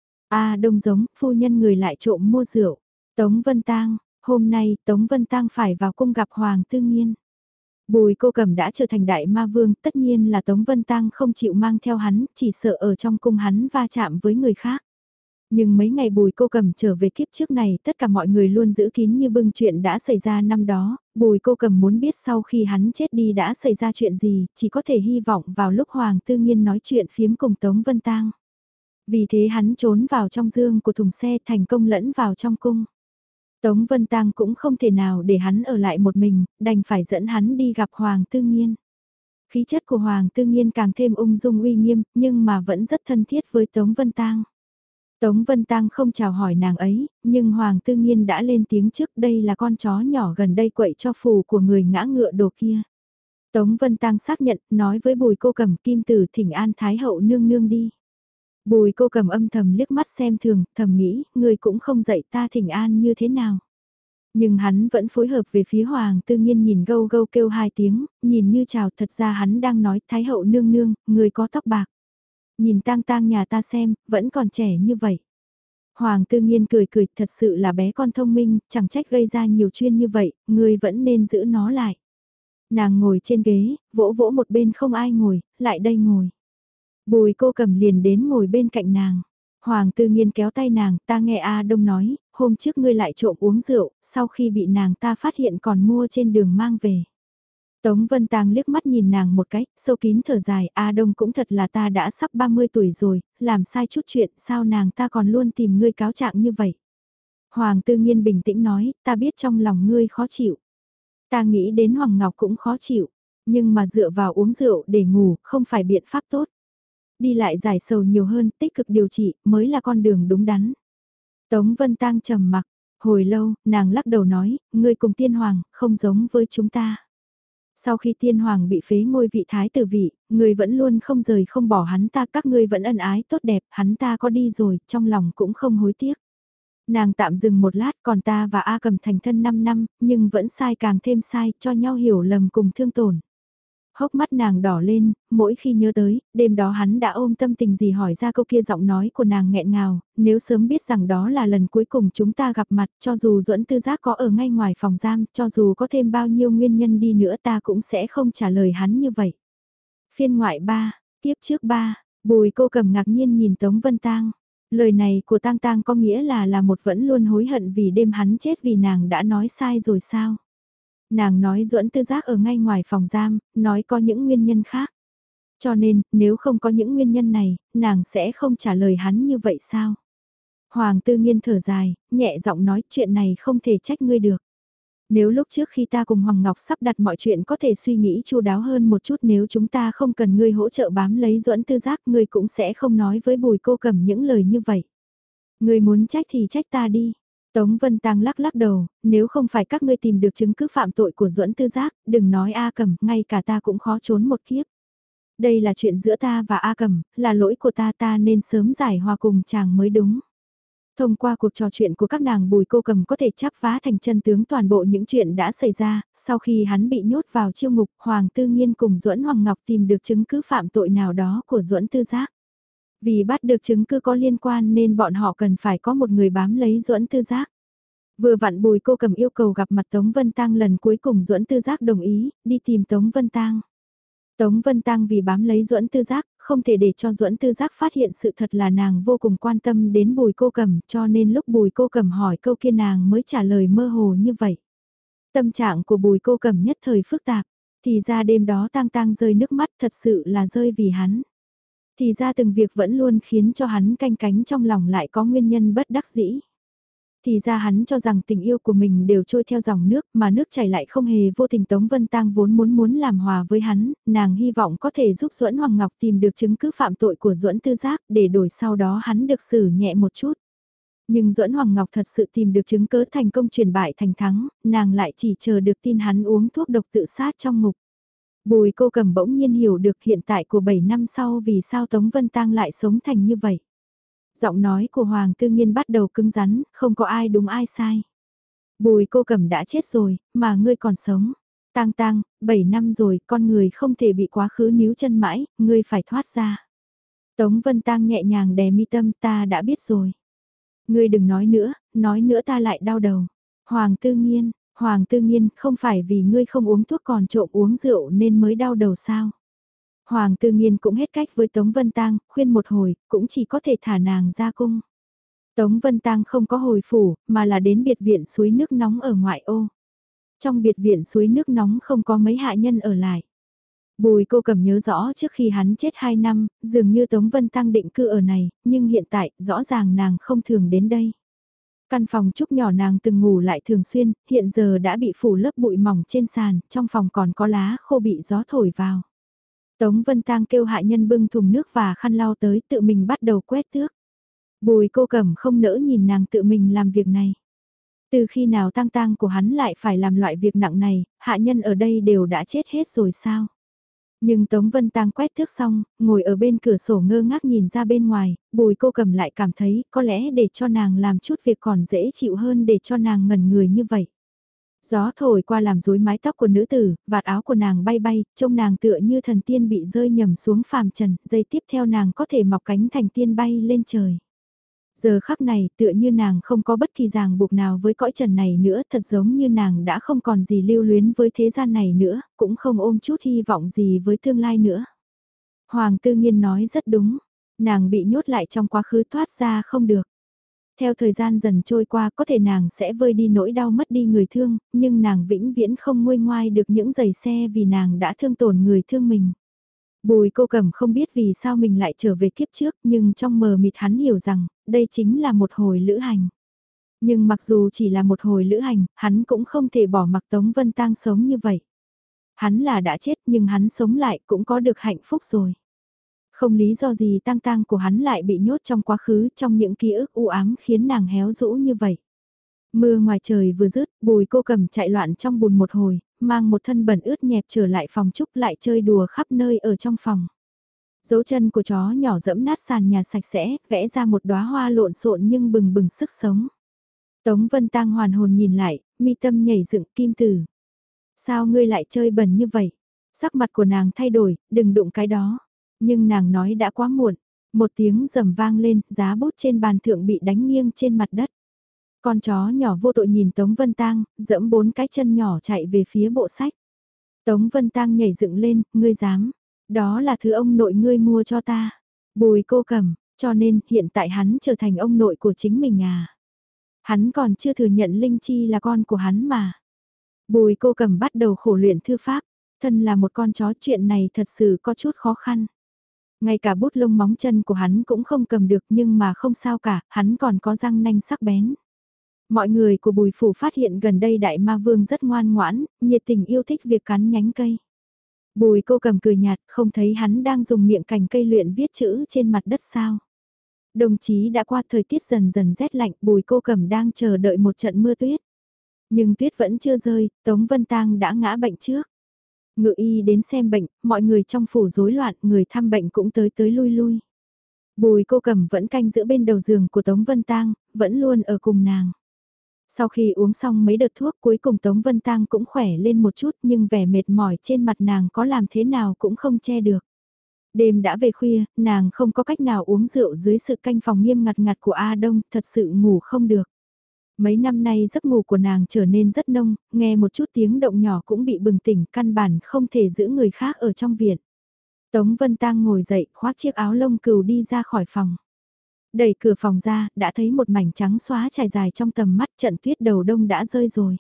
A Đông giống, phu nhân người lại trộm mua rượu. Tống Vân Tang, hôm nay Tống Vân Tang phải vào cung gặp Hoàng Tư Nghiên. Bùi Cô Cầm đã trở thành đại ma vương, tất nhiên là Tống Vân Tang không chịu mang theo hắn, chỉ sợ ở trong cung hắn va chạm với người khác. Nhưng mấy ngày Bùi Cô Cầm trở về kiếp trước này, tất cả mọi người luôn giữ kín như bưng chuyện đã xảy ra năm đó, Bùi Cô Cầm muốn biết sau khi hắn chết đi đã xảy ra chuyện gì, chỉ có thể hy vọng vào lúc Hoàng Tư Nghiên nói chuyện phiếm cùng Tống Vân Tang. Vì thế hắn trốn vào trong dương của thùng xe thành công lẫn vào trong cung. Tống Vân Tang cũng không thể nào để hắn ở lại một mình, đành phải dẫn hắn đi gặp Hoàng Tư Nghiên. Khí chất của Hoàng Tư Nghiên càng thêm ung dung uy nghiêm, nhưng mà vẫn rất thân thiết với Tống Vân Tang. Tống Vân Tang không chào hỏi nàng ấy, nhưng Hoàng Tư Nghiên đã lên tiếng trước, đây là con chó nhỏ gần đây quậy cho phù của người ngã ngựa đồ kia. Tống Vân Tang xác nhận, nói với Bùi Cô Cầm, Kim Tử thỉnh an Thái hậu nương nương đi. Bùi Cô Cầm âm thầm liếc mắt xem thường, thầm nghĩ, người cũng không dạy ta thỉnh an như thế nào. Nhưng hắn vẫn phối hợp về phía Hoàng Tư Nghiên, nhìn gâu gâu kêu 2 tiếng, nhìn như chào, thật ra hắn đang nói Thái hậu nương nương, người có tóc bạc. Nhìn Tang Tang nhà ta xem, vẫn còn trẻ như vậy. Hoàng Tư Nghiên cười cười, thật sự là bé con thông minh, chẳng trách gây ra nhiều chuyên như vậy, người vẫn nên giữ nó lại. Nàng ngồi trên ghế, vỗ vỗ một bên không ai ngồi, lại đây ngồi. Bùi cô cầm liền đến ngồi bên cạnh nàng. Hoàng Tư Nghiên kéo tay nàng, ta nghe A Đông nói, hôm trước ngươi lại trộm uống rượu, sau khi bị nàng ta phát hiện còn mua trên đường mang về. Tống Vân Tang liếc mắt nhìn nàng một cái, sâu kín thở dài, A Đông cũng thật là ta đã sắp 30 tuổi rồi, làm sai chút chuyện, sao nàng ta còn luôn tìm ngươi cáo trạng như vậy. Hoàng Tư Nghiên bình tĩnh nói, ta biết trong lòng ngươi khó chịu. Ta nghĩ đến Hoàng Ngọc cũng khó chịu, nhưng mà dựa vào uống rượu để ngủ không phải biện pháp tốt. Đi lại giải sầu nhiều hơn, tích cực điều trị mới là con đường đúng đắn. Tống Vân Tang trầm mặc, hồi lâu, nàng lắc đầu nói, ngươi cùng Tiên Hoàng, không giống với chúng ta. Sau khi Tiên Hoàng bị phế ngôi vị thái tử vị, ngươi vẫn luôn không rời không bỏ hắn ta, các ngươi vẫn ân ái tốt đẹp, hắn ta có đi rồi, trong lòng cũng không hối tiếc. Nàng tạm dừng một lát, còn ta và A Cầm thành thân 5 năm, nhưng vẫn sai càng thêm sai, cho nhau hiểu lầm cùng thương tổn. Hốc mắt nàng đỏ lên, mỗi khi nhớ tới, đêm đó hắn đã ôm tâm tình gì hỏi ra câu kia, giọng nói của nàng nghẹn ngào, nếu sớm biết rằng đó là lần cuối cùng chúng ta gặp mặt, cho dù Duẫn Tư Giác có ở ngay ngoài phòng giam, cho dù có thêm bao nhiêu nguyên nhân đi nữa ta cũng sẽ không trả lời hắn như vậy. Phiên ngoại 3, tiếp trước 3, Bùi Cô Cầm ngạc nhiên nhìn Tống Vân Tang. Lời này của Tang Tang có nghĩa là một vẫn luôn hối hận vì đêm hắn chết vì nàng đã nói sai rồi sao? Nàng nói Duẫn Tư Giác ở ngay ngoài phòng giam, nói có những nguyên nhân khác. Cho nên, nếu không có những nguyên nhân này, nàng sẽ không trả lời hắn như vậy sao? Hoàng Tư Nghiên thở dài, nhẹ giọng nói chuyện này không thể trách ngươi được. Nếu lúc trước khi ta cùng Hoàng Ngọc sắp đặt mọi chuyện có thể suy nghĩ chu đáo hơn một chút, nếu chúng ta không cần ngươi hỗ trợ bám lấy Duẫn Tư Giác, ngươi cũng sẽ không nói với Bùi Cô Cầm những lời như vậy. Ngươi muốn trách thì trách ta đi. Tống Vân Tang lắc lắc đầu, nếu không phải các ngươi tìm được chứng cứ phạm tội của Duẫn Tư Giác, đừng nói A Cầm, ngay cả ta cũng khó trốn một kiếp. Đây là chuyện giữa ta và A Cầm, là lỗi của ta nên sớm giải hòa cùng chàng mới đúng. Thông qua cuộc trò chuyện của các nàng, Bùi Cô Cầm có thể chắp vá thành chân tướng toàn bộ những chuyện đã xảy ra, sau khi hắn bị nhốt vào chiêu ngục, Hoàng Tư Nghiên cùng Duẫn Hoàng Ngọc tìm được chứng cứ phạm tội nào đó của Duẫn Tư Giác. Vì bắt được chứng cứ có liên quan nên bọn họ cần phải có một người bám lấy Duẫn Tư Giác. Vừa vặn Bùi Cô Cầm yêu cầu gặp mặt Tống Vân Tang, lần cuối cùng Duẫn Tư Giác đồng ý, đi tìm Tống Vân Tang. Tống Vân Tang vì bám lấy Duẫn Tư Giác, không thể để cho Duẫn Tư Giác phát hiện sự thật là nàng vô cùng quan tâm đến Bùi Cô Cầm, cho nên lúc Bùi Cô Cầm hỏi câu kia nàng mới trả lời mơ hồ như vậy. Tâm trạng của Bùi Cô Cầm nhất thời phức tạp, thì ra đêm đó Tang Tang rơi nước mắt thật sự là rơi vì hắn. Thì ra từng việc vẫn luôn khiến cho hắn canh cánh trong lòng lại có nguyên nhân bất đắc dĩ. Thì ra hắn cho rằng tình yêu của mình đều trôi theo dòng nước mà nước chảy lại không hề vô tình. Tống Vân Tang vốn muốn làm hòa với hắn, nàng hy vọng có thể giúp Duẫn Hoàng Ngọc tìm được chứng cứ phạm tội của Duẫn Tư Giác để đổi sau đó hắn được xử nhẹ một chút. Nhưng Duẫn Hoàng Ngọc thật sự tìm được chứng cứ thành công, chuyển bại thành thắng, nàng lại chỉ chờ được tin hắn uống thuốc độc tự sát trong ngục. Bùi Cô Cầm bỗng nhiên hiểu được hiện tại của 7 năm sau vì sao Tống Vân Tang lại sống thành như vậy. Giọng nói của Hoàng Tư Nghiên bắt đầu cứng rắn, không có ai đúng ai sai. Bùi Cô Cầm đã chết rồi, mà ngươi còn sống. Tang Tang, 7 năm rồi, con người không thể bị quá khứ níu chân mãi, ngươi phải thoát ra. Tống Vân Tang nhẹ nhàng đè mi tâm, ta đã biết rồi. Ngươi đừng nói nữa ta lại đau đầu. Hoàng Tư Nghiên, không phải vì ngươi không uống thuốc còn trộm uống rượu nên mới đau đầu sao? Hoàng Tư Nghiên cũng hết cách với Tống Vân Tang, khuyên một hồi, cũng chỉ có thể thả nàng ra cung. Tống Vân Tang không có hồi phủ, mà là đến biệt viện suối nước nóng ở ngoại ô. Trong biệt viện suối nước nóng không có mấy hạ nhân ở lại. Bùi Cô Cầm nhớ rõ trước khi hắn chết 2 năm, dường như Tống Vân Tang định cư ở này, nhưng hiện tại, rõ ràng nàng không thường đến đây. Căn phòng trúc nhỏ nàng từng ngủ lại thường xuyên, hiện giờ đã bị phủ lớp bụi mỏng trên sàn, trong phòng còn có lá khô bị gió thổi vào. Tống Vân Tang kêu hạ nhân bưng thùng nước và khăn lau tới, tự mình bắt đầu quét tước. Bùi Cô Cầm không nỡ nhìn nàng tự mình làm việc này. Từ khi nào Tang Tang của hắn lại phải làm loại việc nặng này, hạ nhân ở đây đều đã chết hết rồi sao? Nhưng Tống Vân Tang quét thước xong, ngồi ở bên cửa sổ ngơ ngác nhìn ra bên ngoài, Bùi Cô Cầm lại cảm thấy có lẽ để cho nàng làm chút việc còn dễ chịu hơn để cho nàng ngẩn người như vậy. Gió thổi qua làm rối mái tóc của nữ tử, vạt áo của nàng bay bay, trông nàng tựa như thần tiên bị rơi nhầm xuống phàm trần, giây tiếp theo nàng có thể mọc cánh thành tiên bay lên trời. Giờ khắc này tựa như nàng không có bất kỳ ràng buộc nào với cõi trần này nữa, thật giống như nàng đã không còn gì lưu luyến với thế gian này nữa, cũng không ôm chút hy vọng gì với tương lai nữa. Hoàng Tư Nghiên nói rất đúng, nàng bị nhốt lại trong quá khứ thoát ra không được. Theo thời gian dần trôi qua có thể nàng sẽ vơi đi nỗi đau mất đi người thương, nhưng nàng vĩnh viễn không nguôi ngoai được những giày xe vì nàng đã thương tổn người thương mình. Bùi Cô Cẩm không biết vì sao mình lại trở về kiếp trước, nhưng trong mờ mịt hắn hiểu rằng, đây chính là một hồi lữ hành. Nhưng mặc dù chỉ là một hồi lữ hành, hắn cũng không thể bỏ mặc Tống Vân Tang sống như vậy. Hắn là đã chết nhưng hắn sống lại cũng có được hạnh phúc rồi. Không lý do gì tang tang của hắn lại bị nhốt trong quá khứ trong những ký ức u ám khiến nàng héo rũ như vậy. Mưa ngoài trời vừa dứt, Bùi Cô Cẩm chạy loạn trong bùn một hồi, mang một thân bẩn ướt nhẹp trở lại phòng Trúc lại chơi đùa khắp nơi ở trong phòng. Dấu chân của chó nhỏ dẫm nát sàn nhà sạch sẽ, vẽ ra một đóa hoa lộn xộn nhưng bừng bừng sức sống. Tống Vân Tang hoàn hồn nhìn lại, mi tâm nhảy dựng Kim Tử. Sao ngươi lại chơi bẩn như vậy? Sắc mặt của nàng thay đổi, đừng đụng cái đó. Nhưng nàng nói đã quá muộn. Một tiếng rầm vang lên, giá bút trên bàn thượng bị đánh nghiêng trên mặt đất. Con chó nhỏ vô tội nhìn Tống Vân Tang, dẫm 4 cái chân nhỏ chạy về phía bộ sách. Tống Vân Tang nhảy dựng lên, ngươi dám. Đó là thứ ông nội ngươi mua cho ta. Bùi Cô Cẩm, cho nên hiện tại hắn trở thành ông nội của chính mình à. Hắn còn chưa thừa nhận Linh Chi là con của hắn mà. Bùi Cô Cẩm bắt đầu khổ luyện thư pháp. Thân là một con chó, chuyện này thật sự có chút khó khăn. Ngay cả bút lông móng chân của hắn cũng không cầm được, nhưng mà không sao cả, hắn còn có răng nanh sắc bén. Mọi người của Bùi Phủ phát hiện gần đây Đại Ma Vương rất ngoan ngoãn, nhiệt tình yêu thích việc cắn nhánh cây. Bùi Cô Cẩm cười nhạt, không thấy hắn đang dùng miệng cành cây luyện viết chữ trên mặt đất sao. Đồng chí đã qua, thời tiết dần dần rét lạnh, Bùi Cô Cẩm đang chờ đợi một trận mưa tuyết. Nhưng tuyết vẫn chưa rơi, Tống Vân Tang đã ngã bệnh trước. Ngự y đến xem bệnh, mọi người trong phủ rối loạn, người thăm bệnh cũng tới tới lui lui. Bùi Cô Cẩm vẫn canh giữa bên đầu giường của Tống Vân Tang, vẫn luôn ở cùng nàng. Sau khi uống xong mấy đợt thuốc cuối cùng Tống Vân Tang cũng khỏe lên một chút, nhưng vẻ mệt mỏi trên mặt nàng có làm thế nào cũng không che được. Đêm đã về khuya, nàng không có cách nào uống rượu dưới sự canh phòng nghiêm ngặt của A Đông, thật sự ngủ không được. Mấy năm nay giấc ngủ của nàng trở nên rất nông, nghe một chút tiếng động nhỏ cũng bị bừng tỉnh, căn bản không thể giữ người khác ở trong viện. Tống Vân Tang ngồi dậy, khoác chiếc áo lông cừu đi ra khỏi phòng. Đẩy cửa phòng ra, đã thấy một mảnh trắng xóa trải dài trong tầm mắt, trận tuyết đầu đông đã rơi rồi.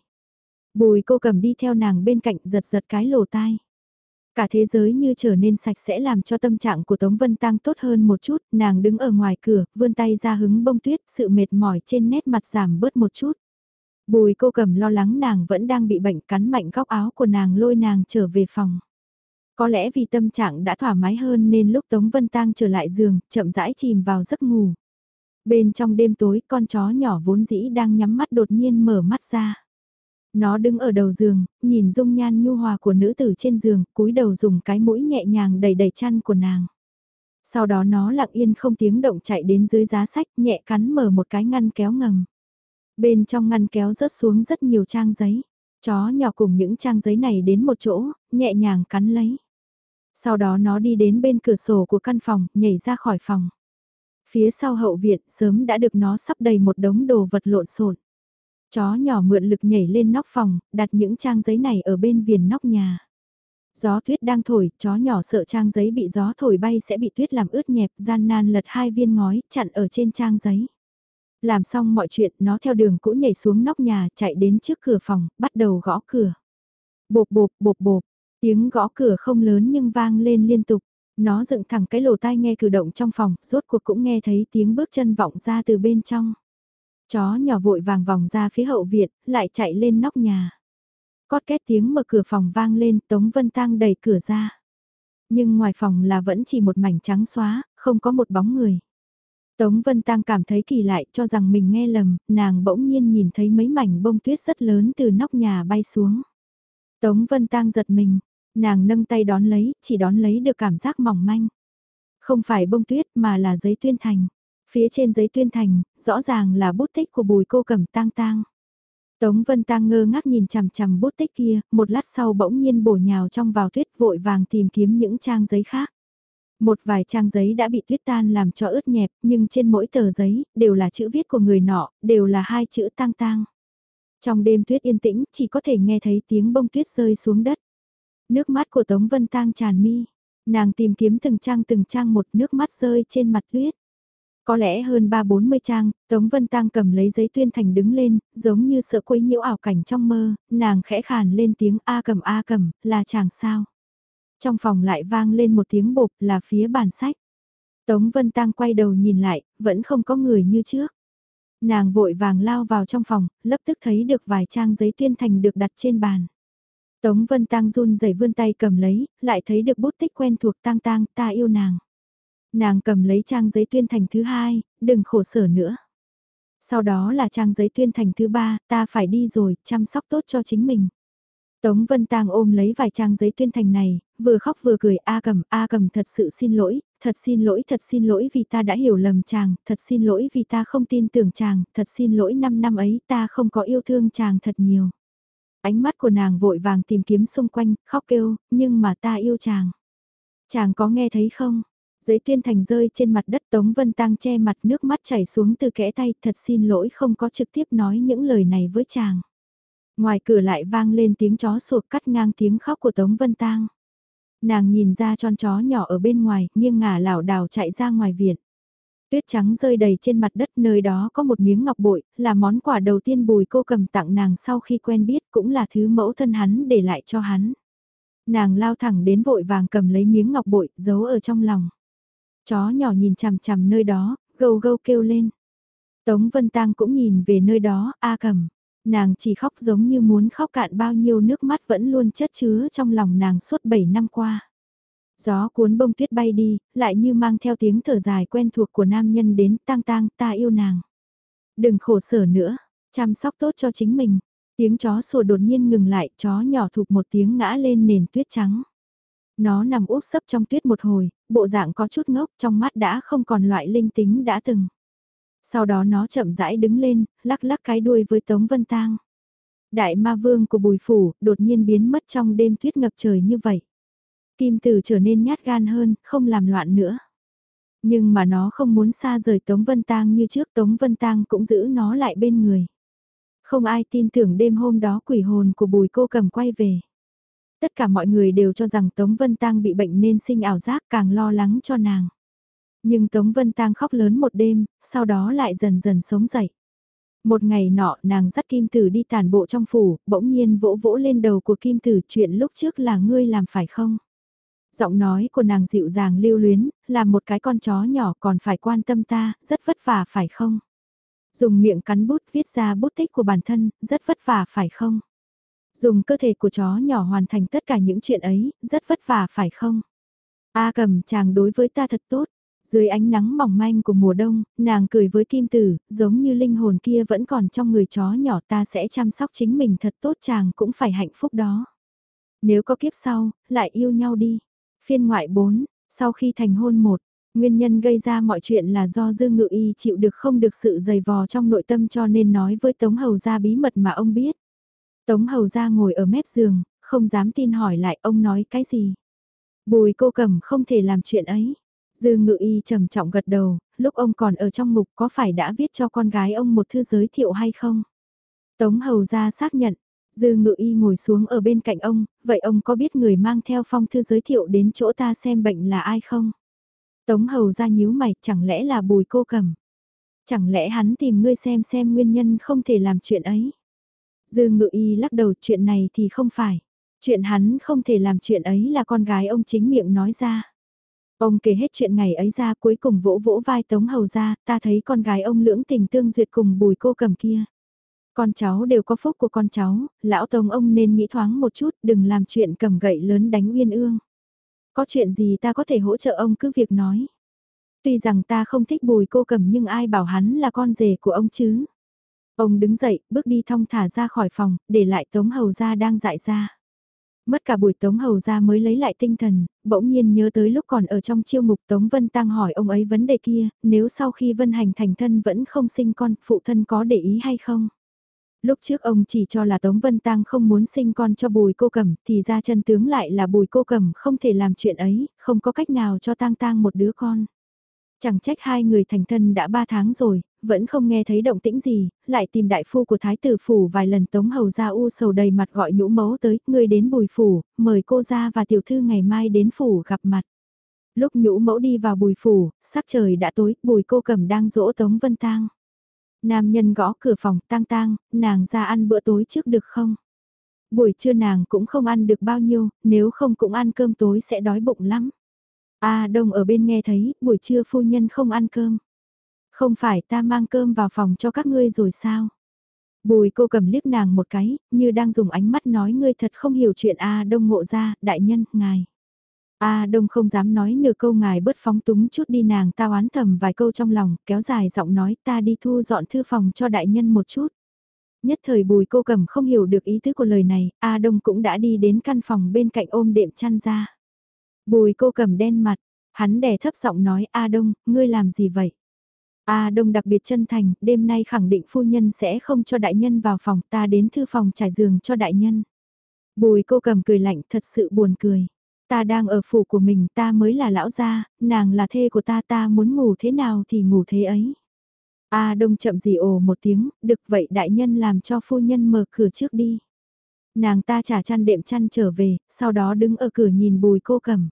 Bùi Cô Cẩm đi theo nàng bên cạnh, giật giật cái lỗ tai. Cả thế giới như trở nên sạch sẽ làm cho tâm trạng của Tống Vân Tang tốt hơn một chút, nàng đứng ở ngoài cửa, vươn tay ra hứng bông tuyết, sự mệt mỏi trên nét mặt giảm bớt một chút. Bùi Cô Cẩm lo lắng nàng vẫn đang bị bệnh, cắn mạnh góc áo của nàng lôi nàng trở về phòng. Có lẽ vì tâm trạng đã thoải mái hơn nên lúc Tống Vân Tang trở lại giường, chậm rãi chìm vào giấc ngủ. Bên trong đêm tối, con chó nhỏ vốn dĩ đang nhắm mắt đột nhiên mở mắt ra. Nó đứng ở đầu giường, nhìn dung nhan nhu hòa của nữ tử trên giường, cúi đầu dùng cái mũi nhẹ nhàng đẩy đẩy chăn của nàng. Sau đó nó lặng yên không tiếng động chạy đến dưới giá sách, nhẹ cắn mở một cái ngăn kéo ngầm. Bên trong ngăn kéo rớt xuống rất nhiều trang giấy. Chó nhỏ cùng những trang giấy này đến một chỗ, nhẹ nhàng cắn lấy. Sau đó nó đi đến bên cửa sổ của căn phòng, nhảy ra khỏi phòng. Phía sau hậu viện sớm đã được nó sắp đầy một đống đồ vật lộn xộn. Chó nhỏ mượn lực nhảy lên nóc phòng, đặt những trang giấy này ở bên viền nóc nhà. Gió tuyết đang thổi, chó nhỏ sợ trang giấy bị gió thổi bay sẽ bị tuyết làm ướt nhẹp, gian nan lật 2 viên ngói, chặn ở trên trang giấy. Làm xong mọi chuyện, nó theo đường cũ nhảy xuống nóc nhà, chạy đến trước cửa phòng, bắt đầu gõ cửa. Bộp bộp bộp bộp, tiếng gõ cửa không lớn nhưng vang lên liên tục. Nó dựng thẳng cái lỗ tai nghe cử động trong phòng, rốt cuộc cũng nghe thấy tiếng bước chân vọng ra từ bên trong. Chó nhỏ vội vàng vòng ra phía hậu viện, lại chạy lên nóc nhà. Cót két tiếng mở cửa phòng vang lên, Tống Vân Tang đẩy cửa ra. Nhưng ngoài phòng là vẫn chỉ một mảnh trắng xóa, không có một bóng người. Tống Vân Tang cảm thấy kỳ lạ, cho rằng mình nghe lầm, nàng bỗng nhiên nhìn thấy mấy mảnh bông tuyết rất lớn từ nóc nhà bay xuống. Tống Vân Tang giật mình, nàng nâng tay đón lấy, chỉ đón lấy được cảm giác mỏng manh. Không phải bông tuyết mà là giấy tuyên thành. Phía trên giấy tuyên thành, rõ ràng là bút tích của Bùi Cô Cẩm tang tang. Tống Vân Tang ngơ ngác nhìn chằm chằm bút tích kia, một lát sau bỗng nhiên bổ nhào trong vào tuyết vội vàng tìm kiếm những trang giấy khác. Một vài trang giấy đã bị tuyết tan làm cho ướt nhẹp, nhưng trên mỗi tờ giấy, đều là chữ viết của người nọ, đều là hai chữ tang tang. Trong đêm tuyết yên tĩnh, chỉ có thể nghe thấy tiếng bông tuyết rơi xuống đất. Nước mắt của Tống Vân Tang tràn mi. Nàng tìm kiếm từng trang một, nước mắt rơi trên mặt tuyết. Có lẽ hơn 3-40 trang, Tống Vân Tang cầm lấy giấy tuyên thành đứng lên, giống như sợ quấy nhiễu ảo cảnh trong mơ, nàng khẽ khàn lên tiếng A cầm, là chàng sao. Trong phòng lại vang lên một tiếng bộp, là phía bàn sách. Tống Vân Tang quay đầu nhìn lại, vẫn không có người như trước. Nàng vội vàng lao vào trong phòng, lập tức thấy được vài trang giấy tuyên thành được đặt trên bàn. Tống Vân Tang run rẩy vươn tay cầm lấy, lại thấy được bút tích quen thuộc Tang Tang, ta yêu nàng. Nàng cầm lấy trang giấy tuyên thành thứ hai, đừng khổ sở nữa. Sau đó là trang giấy tuyên thành thứ ba, ta phải đi rồi, chăm sóc tốt cho chính mình. Tống Vân Tang ôm lấy vài trang giấy tuyên thành này, vừa khóc vừa cười, A cầm thật sự thật xin lỗi vì ta đã hiểu lầm chàng, thật xin lỗi vì ta không tin tưởng chàng, thật xin lỗi 5 năm ấy ta không có yêu thương chàng thật nhiều. Ánh mắt của nàng vội vàng tìm kiếm xung quanh, khóc kêu, nhưng mà ta yêu chàng. Chàng có nghe thấy không? Giấy tuyên thành rơi trên mặt đất, Tống Vân Tang che mặt, nước mắt chảy xuống từ kẽ tay, thật xin lỗi không có trực tiếp nói những lời này với chàng. Ngoài cửa lại vang lên tiếng chó sủa cắt ngang tiếng khóc của Tống Vân Tang. Nàng nhìn ra con chó nhỏ ở bên ngoài, nghiêng ngả lảo đảo chạy ra ngoài viện. Tuyết trắng rơi đầy trên mặt đất, nơi đó có một miếng ngọc bội, là món quà đầu tiên Bùi Cô Cầm tặng nàng sau khi quen biết, cũng là thứ mẫu thân hắn để lại cho hắn. Nàng lao thẳng đến vội vàng cầm lấy miếng ngọc bội, giấu ở trong lòng. Chó nhỏ nhìn chằm chằm nơi đó, gâu gâu kêu lên. Tống Vân Tang cũng nhìn về nơi đó, A Cầm. Nàng chỉ khóc giống như muốn khóc cạn bao nhiêu nước mắt vẫn luôn chất chứa trong lòng nàng suốt 7 năm qua. Gió cuốn bông tuyết bay đi, lại như mang theo tiếng thở dài quen thuộc của nam nhân đến, Tang Tang, ta yêu nàng. Đừng khổ sở nữa, chăm sóc tốt cho chính mình. Tiếng chó sủa đột nhiên ngừng lại, chó nhỏ thụp một tiếng ngã lên nền tuyết trắng. Nó nằm úp sấp trong tuyết một hồi, bộ dạng có chút ngốc, trong mắt đã không còn loại linh tính đã từng. Sau đó nó chậm rãi đứng lên, lắc lắc cái đuôi với Tống Vân Tang. Đại ma vương của Bùi Phủ đột nhiên biến mất trong đêm tuyết ngập trời như vậy. Kim Tử trở nên nhát gan hơn, không làm loạn nữa. Nhưng mà nó không muốn xa rời Tống Vân Tang như trước, Tống Vân Tang cũng giữ nó lại bên người. Không ai tin tưởng đêm hôm đó quỷ hồn của Bùi Cô Cầm quay về. Tất cả mọi người đều cho rằng Tống Vân Tang bị bệnh nên sinh ảo giác, càng lo lắng cho nàng. Nhưng Tống Vân Tang khóc lớn một đêm, sau đó lại dần dần sống dậy. Một ngày nọ nàng dắt Kim Tử đi tản bộ trong phủ, bỗng nhiên vỗ vỗ lên đầu của Kim Tử, chuyện lúc trước là ngươi làm phải không? Giọng nói của nàng dịu dàng lưu luyến, là một cái con chó nhỏ còn phải quan tâm ta, rất vất vả phải không? Dùng miệng cắn bút viết ra bút tích của bản thân, rất vất vả phải không? Dùng cơ thể của chó nhỏ hoàn thành tất cả những chuyện ấy, rất vất vả phải không? A Cầm, chàng đối với ta thật tốt. Dưới ánh nắng mỏng manh của mùa đông, nàng cười với Kim Tử, giống như linh hồn kia vẫn còn trong người chó nhỏ, ta sẽ chăm sóc chính mình thật tốt, chàng cũng phải hạnh phúc đó. Nếu có kiếp sau, lại yêu nhau đi. Phiên ngoại 4, sau khi thành hôn 1, nguyên nhân gây ra mọi chuyện là do Dương Ngự Y chịu được không được sự dày vò trong nội tâm cho nên nói với Tống Hầu Gia bí mật mà ông biết. Tống Hầu Gia ngồi ở mép giường, không dám tin hỏi lại ông nói cái gì. Bùi Cô Cầm không thể làm chuyện ấy. Dương Ngự Y trầm trọng gật đầu, lúc ông còn ở trong ngục có phải đã viết cho con gái ông một thư giới thiệu hay không? Tống Hầu Gia xác nhận. Dương Ngự Y ngồi xuống ở bên cạnh ông, vậy ông có biết người mang theo phong thư giới thiệu đến chỗ ta xem bệnh là ai không? Tống Hầu Gia nhíu mày, chẳng lẽ là Bùi Cô Cầm? Chẳng lẽ hắn tìm ngươi xem nguyên nhân không thể làm chuyện ấy? Dương Ngự Y lắc đầu, chuyện này thì không phải. Chuyện hắn không thể làm chuyện ấy là con gái ông chính miệng nói ra. Ông kể hết chuyện ngày ấy ra, cuối cùng vỗ vỗ vai Tống Hầu Gia, ta thấy con gái ông lưỡng tình tương duyệt cùng Bùi Cô Cầm kia. Con cháu đều có phúc của con cháu, lão Tống ông nên nghĩ thoáng một chút, đừng làm chuyện cầm gậy lớn đánh uyên ương. Có chuyện gì ta có thể hỗ trợ ông cứ việc nói. Tuy rằng ta không thích Bùi Cô Cầm nhưng ai bảo hắn là con rể của ông chứ. Ông đứng dậy, bước đi thong thả ra khỏi phòng, để lại Tống Hầu Gia đang dại ra. Mất cả buổi Tống Hầu Gia mới lấy lại tinh thần, bỗng nhiên nhớ tới lúc còn ở trong chiêu mục Tống Vân Tang hỏi ông ấy vấn đề kia, nếu sau khi Vân Hành thành thân vẫn không sinh con, phụ thân có để ý hay không? Lúc trước ông chỉ cho là Tống Vân Tang không muốn sinh con cho Bùi Cô Cẩm, thì ra chân tướng lại là Bùi Cô Cẩm không thể làm chuyện ấy, không có cách nào cho Tang Tang một đứa con. Chẳng trách hai người thành thân đã 3 tháng rồi, vẫn không nghe thấy động tĩnh gì, lại tìm đại phu của Thái tử phủ vài lần. Tống Hầu ra u sầu đầy mặt gọi Nhũ Mẫu tới, người đến Bùi phủ, mời cô ra và tiểu thư ngày mai đến phủ gặp mặt. Lúc Nhũ Mẫu đi vào Bùi phủ, sắc trời đã tối, Bùi Cô Cẩm đang dỗ Tống Vân Tang. Nam nhân gõ cửa phòng, Tang Tang, nàng ra ăn bữa tối trước được không? Buổi trưa nàng cũng không ăn được bao nhiêu, nếu không cũng ăn cơm tối sẽ đói bụng lắm. A Đông ở bên nghe thấy, buổi trưa phu nhân không ăn cơm. Không phải ta mang cơm vào phòng cho các ngươi rồi sao? Bùi Cô Cẩm liếc nàng một cái, như đang dùng ánh mắt nói ngươi thật không hiểu chuyện. A Đông ngộ ra, đại nhân, ngài. A Đông không dám nói nửa câu, ngài bớt phóng túng chút đi. Nàng ta oán thầm vài câu trong lòng, kéo dài giọng nói ta đi thu dọn thư phòng cho đại nhân một chút. Nhất thời Bùi Cô Cẩm không hiểu được ý tứ của lời này, A Đông cũng đã đi đến căn phòng bên cạnh ôm đệm chăn ra. Bùi Cô Cẩm đen mặt, hắn đè thấp giọng nói A Đông, ngươi làm gì vậy? A Đông đặc biệt chân thành, đêm nay khẳng định phu nhân sẽ không cho đại nhân vào phòng, ta đến thư phòng trải giường cho đại nhân. Bùi Cô Cẩm cười lạnh, thật sự buồn cười. Ta đang ở phủ của mình, ta mới là lão gia, nàng là thê của ta, ta muốn ngủ thế nào thì ngủ thế ấy. A Đông chậm gì ồ một tiếng, được vậy đại nhân làm cho phu nhân mở cửa trước đi. Nàng ta trả chăn đệm chăn trở về, sau đó đứng ở cửa nhìn Bùi Cô Cẩm.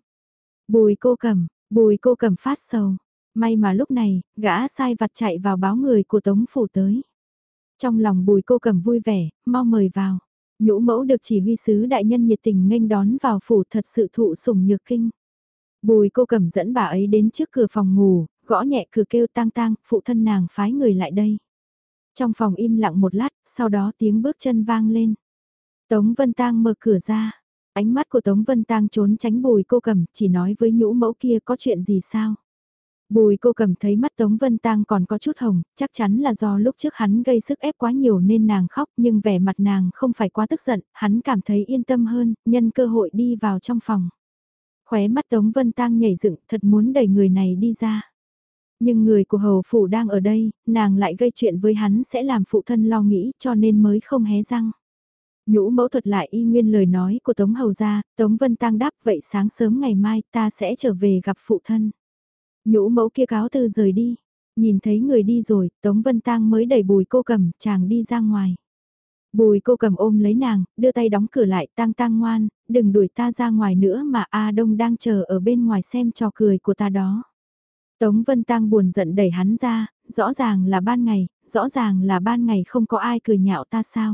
Bùi Cô Cẩm phát sầu. May mà lúc này, gã sai vặt chạy vào báo người của Tống phủ tới. Trong lòng Bùi Cô Cẩm vui vẻ, mau mời vào. Nhũ Mẫu được chỉ huy sứ đại nhân nhiệt tình nghênh đón vào phủ, thật sự thụ sủng nhược kinh. Bùi Cô Cẩm dẫn bà ấy đến trước cửa phòng ngủ, gõ nhẹ cửa kêu Tang Tang, phụ thân nàng phái người lại đây. Trong phòng im lặng một lát, sau đó tiếng bước chân vang lên. Tống Vân Tang mở cửa ra. Ánh mắt của Tống Vân Tang trốn tránh Bùi Cô Cẩm, chỉ nói với Nhũ Mẫu kia có chuyện gì sao. Bùi Cô Cẩm thấy mắt Tống Vân Tang còn có chút hồng, chắc chắn là do lúc trước hắn gây sức ép quá nhiều nên nàng khóc, nhưng vẻ mặt nàng không phải quá tức giận, hắn cảm thấy yên tâm hơn, nhân cơ hội đi vào trong phòng. Khóe mắt Tống Vân Tang nhảy dựng, thật muốn đẩy người này đi ra. Nhưng người của hầu phủ đang ở đây, nàng lại gây chuyện với hắn sẽ làm phụ thân lo nghĩ cho nên mới không hé răng. Nhũ Mẫu thuật lại y nguyên lời nói của Tống Hầu ra, Tống Vân Tang đáp vậy sáng sớm ngày mai ta sẽ trở về gặp phụ thân. Nhũ Mẫu kia cáo từ rời đi, nhìn thấy người đi rồi, Tống Vân Tang mới đẩy Bùi Cô Cẩm chàng đi ra ngoài. Bùi Cô Cẩm ôm lấy nàng, đưa tay đóng cửa lại, Tang Tang ngoan, đừng đuổi ta ra ngoài nữa mà A Đông đang chờ ở bên ngoài xem trò cười của ta đó. Tống Vân Tang buồn giận đẩy hắn ra, rõ ràng là ban ngày không có ai cười nhạo ta sao.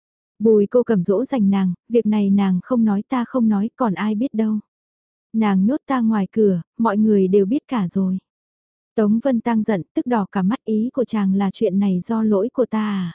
Bùi Cô Cẩm dỗ dành nàng, việc này nàng không nói ta không nói còn ai biết đâu. Nàng nhốt ta ngoài cửa, mọi người đều biết cả rồi. Tống Vân Tang giận, tức đỏ cả mắt, ý của chàng là chuyện này do lỗi của ta à?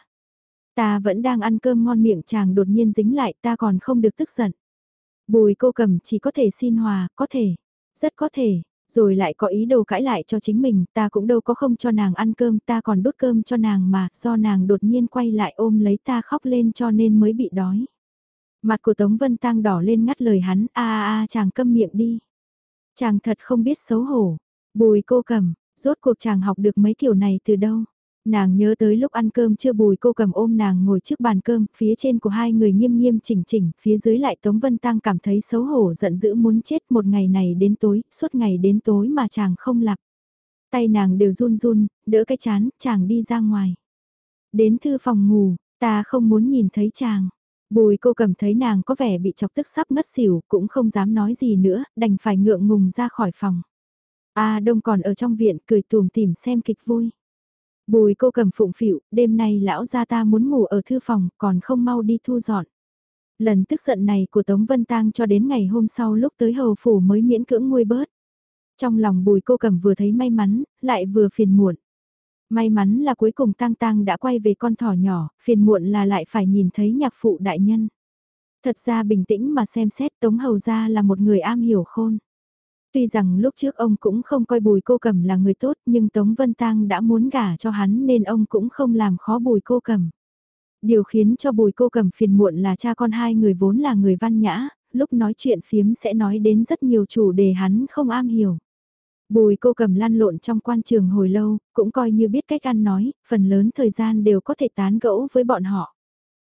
Ta vẫn đang ăn cơm ngon miệng chàng đột nhiên dính lại ta còn không được tức giận. Bùi Cô Cẩm chỉ có thể xin hòa, có thể, rất có thể, rồi lại có ý đồ cãi lại cho chính mình, ta cũng đâu có không cho nàng ăn cơm, ta còn đút cơm cho nàng mà, do nàng đột nhiên quay lại ôm lấy ta khóc lên cho nên mới bị đói. Mặt của Tống Vân Tang đỏ lên ngắt lời hắn, chàng câm miệng đi. Chàng thật không biết xấu hổ. Bùi Cô Cẩm, rốt cuộc chàng học được mấy kiểu này từ đâu? Nàng nhớ tới lúc ăn cơm trưa Bùi Cô Cẩm ôm nàng ngồi trước bàn cơm, phía trên của hai người nghiêm nghiêm chỉnh chỉnh, phía dưới lại Tống Vân Tang cảm thấy xấu hổ giận dữ muốn chết, một ngày này đến tối, suốt ngày đến tối mà chàng không lặp. Tay nàng đều run run, đỡ cái chán, chàng đi ra ngoài. Đến thư phòng ngủ, ta không muốn nhìn thấy chàng. Bùi Cô Cẩm thấy nàng có vẻ bị chọc tức sắp ngất xỉu, cũng không dám nói gì nữa, đành phải ngượng ngùng ra khỏi phòng. Đông còn ở trong viện cười tùm tìm xem kịch vui. Bùi Cô Cẩm phụng phịu, đêm nay lão gia ta muốn ngủ ở thư phòng, còn không mau đi thu dọn. Lần tức giận này của Tống Vân Tang cho đến ngày hôm sau lúc tới hầu phủ mới miễn cưỡng nguôi bớt. Trong lòng Bùi Cô Cẩm vừa thấy may mắn, lại vừa phiền muộn. May mắn là cuối cùng Tang Tang đã quay về con thỏ nhỏ, phiền muộn là lại phải nhìn thấy nhạc phụ đại nhân. Thật ra bình tĩnh mà xem xét Tống Hầu gia là một người am hiểu khôn. Tuy rằng lúc trước ông cũng không coi Bùi Cô Cẩm là người tốt nhưng Tống Vân Tang đã muốn gả cho hắn nên ông cũng không làm khó Bùi Cô Cẩm. Điều khiến cho Bùi Cô Cẩm phiền muộn là cha con hai người vốn là người văn nhã, lúc nói chuyện phiếm sẽ nói đến rất nhiều chủ đề hắn không am hiểu. Bùi Cô Cẩm lăn lộn trong quan trường hồi lâu, cũng coi như biết cách ăn nói, phần lớn thời gian đều có thể tán gẫu với bọn họ.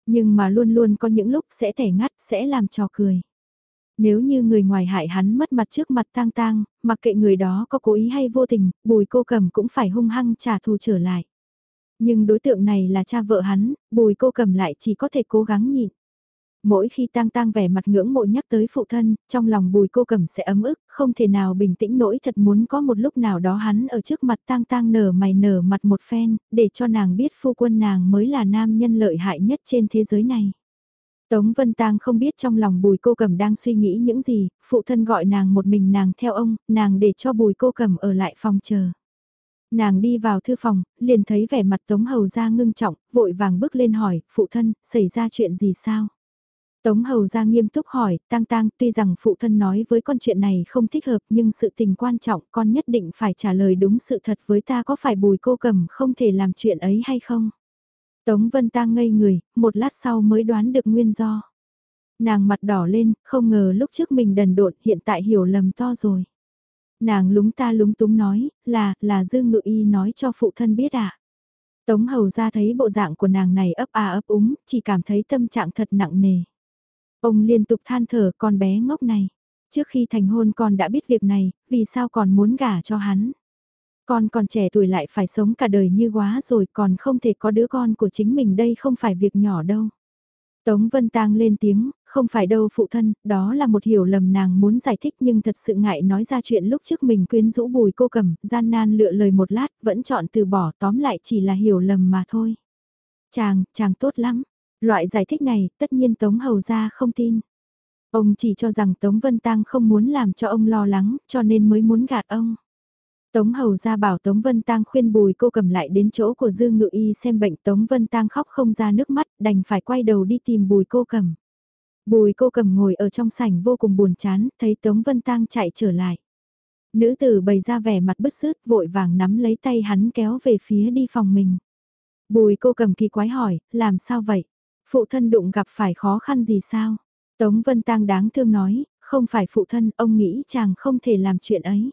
Nhưng mà luôn luôn có những lúc sẽ thẻ ngắt, sẽ làm trò cười. Nếu như người ngoài hại hắn mất mặt trước mặt tang tang, mặc kệ người đó có cố ý hay vô tình, Bùi Cô Cẩm cũng phải hung hăng trả thù trở lại. Nhưng đối tượng này là cha vợ hắn, Bùi Cô Cẩm lại chỉ có thể cố gắng nhịn. Mỗi khi tang tang vẻ mặt ngưỡng mộ nhắc tới phụ thân, trong lòng Bùi Cô Cẩm sẽ ấm ức, không thể nào bình tĩnh nổi, thật muốn có một lúc nào đó hắn ở trước mặt tang tang nở mày nở mặt một phen, để cho nàng biết phu quân nàng mới là nam nhân lợi hại nhất trên thế giới này. Tống Vân Tang không biết trong lòng Bùi Cô Cẩm đang suy nghĩ những gì, phụ thân gọi nàng một mình nàng theo ông, nàng để cho Bùi Cô Cẩm ở lại phòng chờ. Nàng đi vào thư phòng, liền thấy vẻ mặt Tống Hầu Gia ngưng trọng, vội vàng bước lên hỏi, phụ thân, xảy ra chuyện gì sao? Tống Hầu Gia nghiêm túc hỏi, Tang Tang, tuy rằng phụ thân nói với con chuyện này không thích hợp nhưng sự tình quan trọng con nhất định phải trả lời đúng sự thật với ta, có phải Bùi Cô Cẩm không thể làm chuyện ấy hay không? Tống Vân Tang ngây người, một lát sau mới đoán được nguyên do. Nàng mặt đỏ lên, không ngờ lúc trước mình đần độn hiện tại hiểu lầm to rồi. Nàng lúng ta lúng túng nói, là Dư Ngự Y nói cho phụ thân biết à. Tống Hầu Gia thấy bộ dạng của nàng này ấp a ấp úng, chỉ cảm thấy tâm trạng thật nặng nề. Ông liên tục than thở con bé ngốc này. Trước khi thành hôn con đã biết việc này, vì sao còn muốn gả cho hắn. Con còn trẻ tuổi lại phải sống cả đời như quá rồi, còn không thể có đứa con của chính mình, đây không phải việc nhỏ đâu. Tống Vân Tang lên tiếng, không phải đâu phụ thân, đó là một hiểu lầm, nàng muốn giải thích nhưng thật sự ngại nói ra chuyện lúc trước mình quyến rũ Bùi Cô Cẩm, gian nan lựa lời một lát, vẫn chọn từ bỏ, tóm lại chỉ là hiểu lầm mà thôi. Chàng tốt lắm. Loại giải thích này, tất nhiên Tống Hầu Gia không tin. Ông chỉ cho rằng Tống Vân Tang không muốn làm cho ông lo lắng, cho nên mới muốn gạt ông. Tống Hầu Gia bảo Tống Vân Tang khuyên Bùi Cô Cẩm lại đến chỗ của Dư Ngự Y xem bệnh. Tống Vân Tang khóc không ra nước mắt, đành phải quay đầu đi tìm Bùi Cô Cẩm. Bùi Cô Cẩm ngồi ở trong sảnh vô cùng buồn chán, thấy Tống Vân Tang chạy trở lại. Nữ tử bày ra vẻ mặt bứt rứt, vội vàng nắm lấy tay hắn kéo về phía đi phòng mình. Bùi Cô Cẩm kỳ quái hỏi, làm sao vậy? Phụ thân đụng gặp phải khó khăn gì sao? Tống Vân Tang đáng thương nói, không phải phụ thân, ông nghĩ chàng không thể làm chuyện ấy.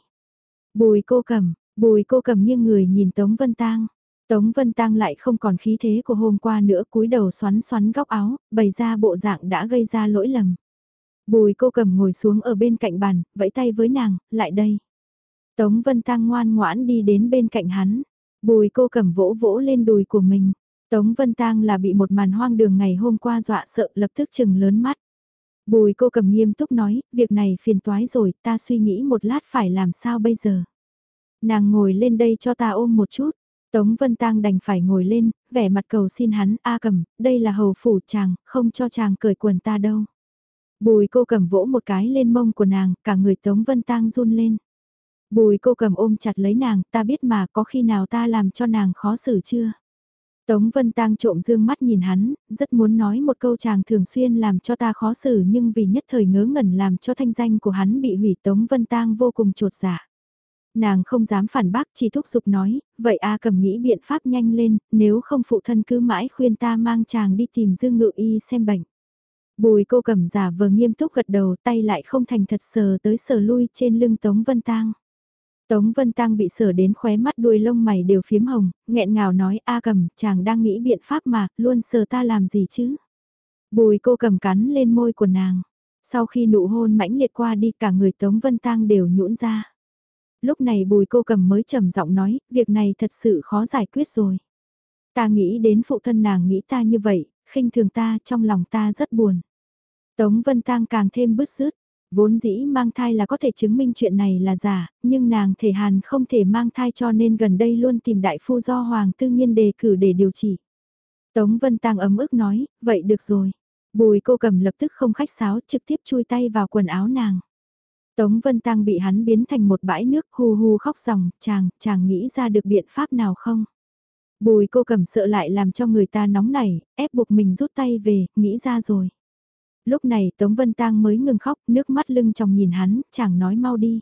Bùi Cô Cẩm nghiêng người nhìn Tống Vân Tang. Tống Vân Tang lại không còn khí thế của hôm qua nữa, cúi đầu xoắn xoắn góc áo, bày ra bộ dạng đã gây ra lỗi lầm. Bùi Cô Cẩm ngồi xuống ở bên cạnh bàn, vẫy tay với nàng, lại đây. Tống Vân Tang ngoan ngoãn đi đến bên cạnh hắn. Bùi Cô Cẩm vỗ vỗ lên đùi của mình. Tống Vân Tang là bị một màn hoang đường ngày hôm qua dọa sợ, lập tức chừng lớn mắt. Bùi Cô Cẩm nghiêm túc nói, việc này phiền toái rồi, ta suy nghĩ một lát phải làm sao bây giờ. Nàng ngồi lên đây cho ta ôm một chút. Tống Vân Tang đành phải ngồi lên, vẻ mặt cầu xin hắn, A Cẩm, đây là hầu phủ chàng, không cho chàng cởi quần ta đâu. Bùi Cô Cẩm vỗ một cái lên mông của nàng, cả người Tống Vân Tang run lên. Bùi Cô Cẩm ôm chặt lấy nàng, ta biết mà, có khi nào ta làm cho nàng khó xử chưa? Tống Vân Tang trộm dương mắt nhìn hắn, rất muốn nói một câu chàng thường xuyên làm cho ta khó xử, nhưng vì nhất thời ngớ ngẩn làm cho thanh danh của hắn bị hủy. Tống Vân Tang vô cùng chột dạ. Nàng không dám phản bác, chỉ thúc giục nói, vậy A Cẩm nghĩ biện pháp nhanh lên, nếu không phụ thân cứ mãi khuyên ta mang chàng đi tìm Dương Ngự Y xem bệnh. Bùi Cô Cẩm giả vờ nghiêm túc gật đầu, tay lại không thành thật sờ tới sờ lui trên lưng Tống Vân Tang. Tống Vân Tang bị sờ đến khóe mắt đuôi lông mày đều phiếm hồng, nghẹn ngào nói, A Cẩm, chàng đang nghĩ biện pháp mà, luôn sờ ta làm gì chứ? Bùi Cô Cẩm cắn lên môi của nàng. Sau khi nụ hôn mãnh liệt qua đi, cả người Tống Vân Tang đều nhũn ra. Lúc này Bùi Cô Cẩm mới trầm giọng nói, việc này thật sự khó giải quyết rồi. Ta nghĩ đến phụ thân nàng nghĩ ta như vậy, khinh thường ta, trong lòng ta rất buồn. Tống Vân Tang càng thêm bứt rứt, vốn dĩ mang thai là có thể chứng minh chuyện này là giả, nhưng nàng thể hàn không thể mang thai cho nên gần đây luôn tìm đại phu do Hoàng Tư Nhiên đề cử để điều trị. Tống Vân Tang ấm ức nói, vậy được rồi. Bùi Cô Cẩm lập tức không khách sáo, trực tiếp chui tay vào quần áo nàng. Tống Vân Tang bị hắn biến thành một bãi nước, hu hu khóc ròng, chàng nghĩ ra được biện pháp nào không? Bùi Cô Cẩm sợ lại làm cho người ta nóng nảy, ép buộc mình rút tay về, nghĩ ra rồi. Lúc này Tống Vân Tang mới ngừng khóc, nước mắt lưng tròng nhìn hắn, chàng nói mau đi.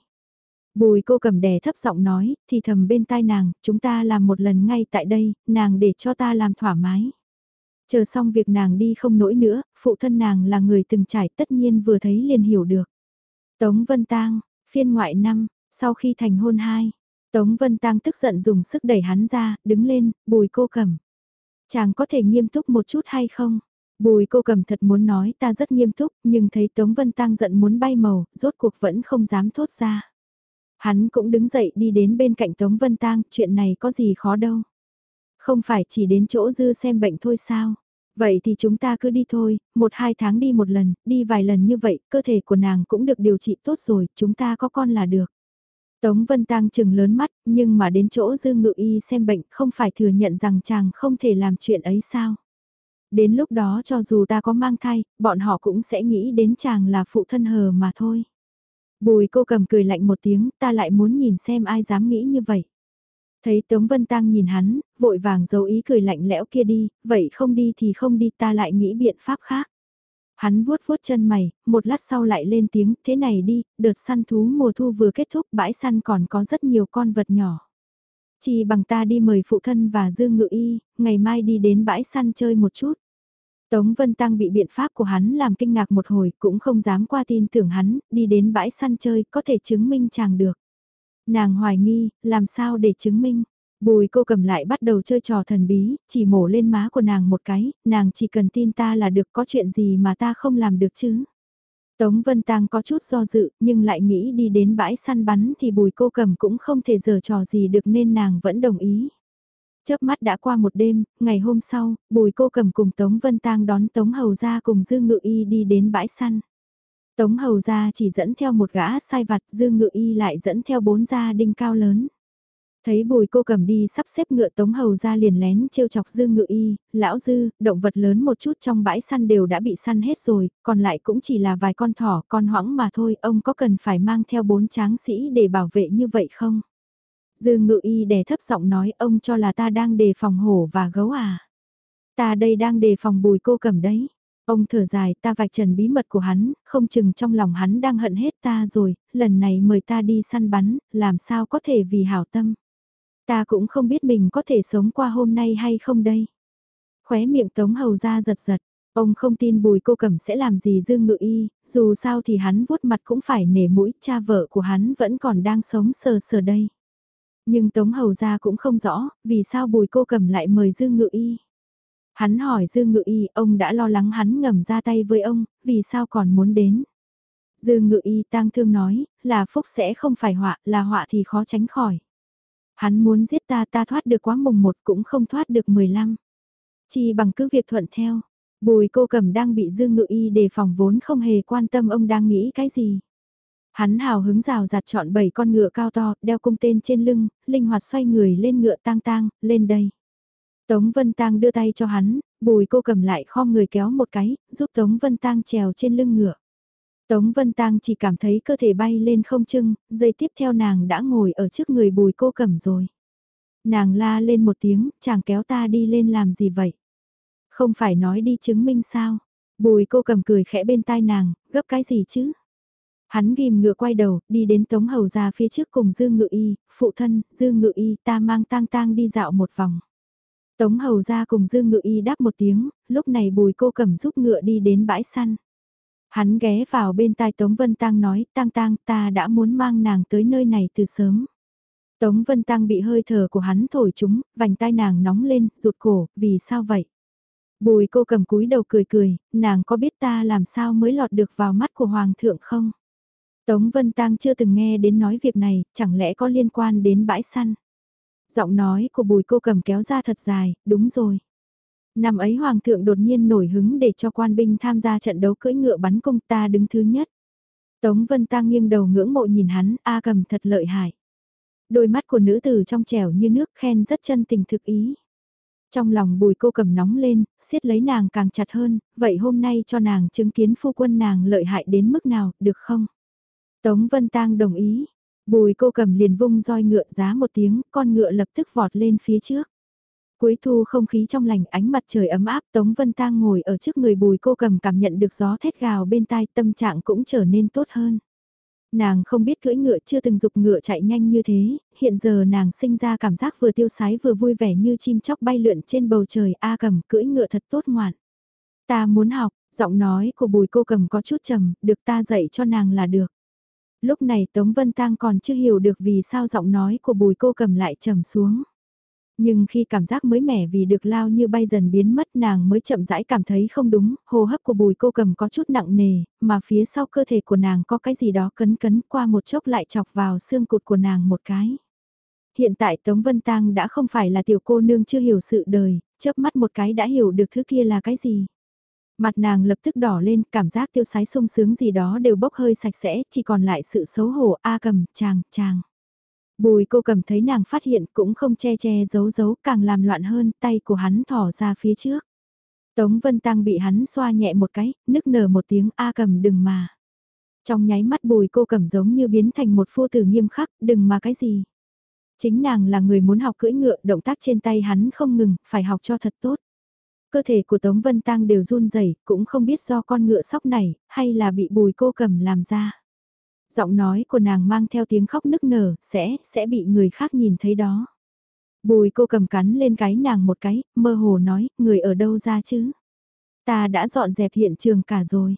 Bùi Cô Cẩm đè thấp giọng nói, thì thầm bên tai nàng, chúng ta làm một lần ngay tại đây, nàng để cho ta làm thoải mái. Chờ xong việc nàng đi không nổi nữa, phụ thân nàng là người từng trải, tất nhiên vừa thấy liền hiểu được. Tống Vân Tang, phiên ngoại 5, sau khi thành hôn 2, Tống Vân Tang tức giận dùng sức đẩy hắn ra, đứng lên, Bùi Cô Cẩm. Chàng có thể nghiêm túc một chút hay không? Bùi cô cầm thật muốn nói ta rất nghiêm túc, nhưng thấy Tống Vân Tăng giận muốn bay màu, rốt cuộc vẫn không dám thốt ra. Hắn cũng đứng dậy đi đến bên cạnh Tống Vân Tăng, chuyện này có gì khó đâu. Không phải chỉ đến chỗ Dư xem bệnh thôi sao? Vậy thì chúng ta cứ đi thôi, 1-2 tháng đi một lần, đi vài lần như vậy, cơ thể của nàng cũng được điều trị tốt rồi, chúng ta có con là được. Tống Vân Tăng chừng lớn mắt, nhưng mà đến chỗ Dư Ngự Y xem bệnh không phải thừa nhận rằng chàng không thể làm chuyện ấy sao? Đến lúc đó cho dù ta có mang thai, bọn họ cũng sẽ nghĩ đến chàng là phụ thân hờ mà thôi. Bùi cô cầm cười lạnh một tiếng, ta lại muốn nhìn xem ai dám nghĩ như vậy. Thấy Tống Vân Tăng nhìn hắn, vội vàng giấu ý cười lạnh lẽo kia đi, vậy không đi thì không đi, ta lại nghĩ biện pháp khác. Hắn vuốt vuốt chân mày, một lát sau lại lên tiếng, thế này đi, đợt săn thú mùa thu vừa kết thúc, bãi săn còn có rất nhiều con vật nhỏ. Chỉ bằng ta đi mời phụ thân và Dương Ngự Y, ngày mai đi đến bãi săn chơi một chút. Tống Vân Tăng bị biện pháp của hắn làm kinh ngạc một hồi, cũng không dám qua tin tưởng hắn, đi đến bãi săn chơi, có thể chứng minh chàng được. Nàng hoài nghi, làm sao để chứng minh? Bùi cô cầm lại bắt đầu chơi trò thần bí, chỉ mổ lên má của nàng một cái, nàng chỉ cần tin ta là được, có chuyện gì mà ta không làm được chứ? Tống Vân Tăng có chút do dự, nhưng lại nghĩ đi đến bãi săn bắn thì bùi cô cầm cũng không thể giở trò gì được nên nàng vẫn đồng ý. Chớp mắt đã qua một đêm, ngày hôm sau, bùi cô cầm cùng Tống Vân Tăng đón Tống Hầu ra cùng Dương Ngự Y đi đến bãi săn. Tống Hầu ra chỉ dẫn theo một gã sai vặt, Dương Ngự Y lại dẫn theo 4 gia đinh cao lớn. Thấy bùi cô cầm đi sắp xếp ngựa, Tống Hầu ra liền lén trêu chọc Dương Ngự Y, lão Dư, động vật lớn một chút trong bãi săn đều đã bị săn hết rồi, còn lại cũng chỉ là vài con thỏ, con hoãng mà thôi, ông có cần phải mang theo 4 tráng sĩ để bảo vệ như vậy không? Dương Ngự Y đè thấp giọng nói, ông cho là ta đang đề phòng hổ và gấu à? Ta đây đang đề phòng bùi cô cầm đấy. Ông thở dài, ta vạch trần bí mật của hắn, không chừng trong lòng hắn đang hận hết ta rồi, lần này mời ta đi săn bắn, làm sao có thể vì hảo tâm. Ta cũng không biết mình có thể sống qua hôm nay hay không đây. Khóe miệng Tống Hầu ra giật giật, ông không tin bùi cô cẩm sẽ làm gì Dương Ngự Y, dù sao thì hắn vuốt mặt cũng phải nể mũi, cha vợ của hắn vẫn còn đang sống sờ sờ đây. Nhưng Tống Hầu ra cũng không rõ, vì sao bùi cô cẩm lại mời Dương Ngự Y. Hắn hỏi Dương Ngự Y, ông đã lo lắng hắn ngầm ra tay với ông, vì sao còn muốn đến. Dương Ngự Y tang thương nói, là phúc sẽ không phải họa, là họa thì khó tránh khỏi. Hắn muốn giết ta, ta thoát được quá mùng 1 cũng không thoát được 15. Chỉ bằng cứ việc thuận theo. Bùi cô cẩm đang bị Dương Ngự Y đề phòng vốn không hề quan tâm ông đang nghĩ cái gì. Hắn hào hứng rào rạt chọn 7 con ngựa cao to, đeo cung tên trên lưng, linh hoạt xoay người lên ngựa tang tang, lên đây. Tống Vân Tang đưa tay cho hắn, bùi cô cầm lại khom người kéo một cái, giúp Tống Vân Tang trèo trên lưng ngựa. Tống Vân Tang chỉ cảm thấy cơ thể bay lên không trung, giây tiếp theo nàng đã ngồi ở trước người bùi cô cẩm rồi. Nàng la lên một tiếng, chàng kéo ta đi lên làm gì vậy? Không phải nói đi chứng minh sao? Bùi cô cầm cười khẽ bên tai nàng, gấp cái gì chứ? Hắn ghim ngựa quay đầu, đi đến Tống Hầu ra phía trước cùng Dương Ngự Y, phụ thân, Dương Ngự Y ta mang tang tang đi dạo một vòng. Tống Hầu ra cùng Dương Ngự Y đáp một tiếng, lúc này bùi cô cầm giúp ngựa đi đến bãi săn. Hắn ghé vào bên tai Tống Vân Tăng nói, Tăng Tăng ta đã muốn mang nàng tới nơi này từ sớm. Tống Vân Tăng bị hơi thở của hắn thổi trúng, vành tai nàng nóng lên, rụt cổ, vì sao vậy? Bùi cô cầm cúi đầu cười cười, nàng có biết ta làm sao mới lọt được vào mắt của Hoàng thượng không? Tống Vân Tăng chưa từng nghe đến nói việc này, chẳng lẽ có liên quan đến bãi săn? Giọng nói của bùi cô cầm kéo ra thật dài, đúng rồi. Năm ấy Hoàng thượng đột nhiên nổi hứng để cho quan binh tham gia trận đấu cưỡi ngựa bắn cung, ta đứng thứ nhất. Tống Vân Tăng nghiêng đầu ngưỡng mộ nhìn hắn, a cầm thật lợi hại. Đôi mắt của nữ tử trong trẻo như nước, khen rất chân tình thực ý. Trong lòng bùi cô cầm nóng lên, siết lấy nàng càng chặt hơn, vậy hôm nay cho nàng chứng kiến phu quân nàng lợi hại đến mức nào, được không? Tống Vân Tăng đồng ý. Bùi cô cầm liền vung roi ngựa giá một tiếng, con ngựa lập tức vọt lên phía trước. Cuối thu không khí trong lành, ánh mặt trời ấm áp, Tống Vân Tăng ngồi ở trước người bùi cô cầm cảm nhận được gió thét gào bên tai, tâm trạng cũng trở nên tốt hơn. Nàng không biết cưỡi ngựa, chưa từng dục ngựa chạy nhanh như thế, hiện giờ nàng sinh ra cảm giác vừa tiêu sái vừa vui vẻ như chim chóc bay lượn trên bầu trời, a cầm cưỡi ngựa thật tốt ngoạn. Ta muốn học, giọng nói của bùi cô cầm có chút trầm, được ta dạy cho nàng là được. Lúc này Tống Vân Tăng còn chưa hiểu được vì sao giọng nói của bùi cô cầm lại trầm xuống. Nhưng khi cảm giác mới mẻ vì được lao như bay dần biến mất nàng mới chậm rãi cảm thấy không đúng, hô hấp của Bùi Cô Cầm có chút nặng nề, mà phía sau cơ thể của nàng có cái gì đó cấn cấn qua một chốc lại chọc vào xương cụt của nàng một cái. Hiện tại Tống Vân Tang đã không phải là tiểu cô nương chưa hiểu sự đời, chớp mắt một cái đã hiểu được thứ kia là cái gì. Mặt nàng lập tức đỏ lên, cảm giác tiêu sái sung sướng gì đó đều bốc hơi sạch sẽ, chỉ còn lại sự xấu hổ A Cầm, chàng. Bùi Cô Cầm thấy nàng phát hiện cũng không che che giấu giấu càng làm loạn hơn, tay của hắn thỏ ra phía trước. Tống Vân Tăng bị hắn xoa nhẹ một cái, nức nở một tiếng A Cầm đừng mà. Trong nháy mắt Bùi Cô Cầm giống như biến thành một phu tử nghiêm khắc, đừng mà cái gì. Chính nàng là người muốn học cưỡi ngựa, động tác trên tay hắn không ngừng, phải học cho thật tốt. Cơ thể của Tống Vân Tăng đều run rẩy, cũng không biết do con ngựa sóc này, hay là bị Bùi Cô Cầm làm ra. Giọng nói của nàng mang theo tiếng khóc nức nở, sẽ bị người khác nhìn thấy đó. Bùi Cô Cầm cắn lên cái nàng một cái, mơ hồ nói, người ở đâu ra chứ? Ta đã dọn dẹp hiện trường cả rồi.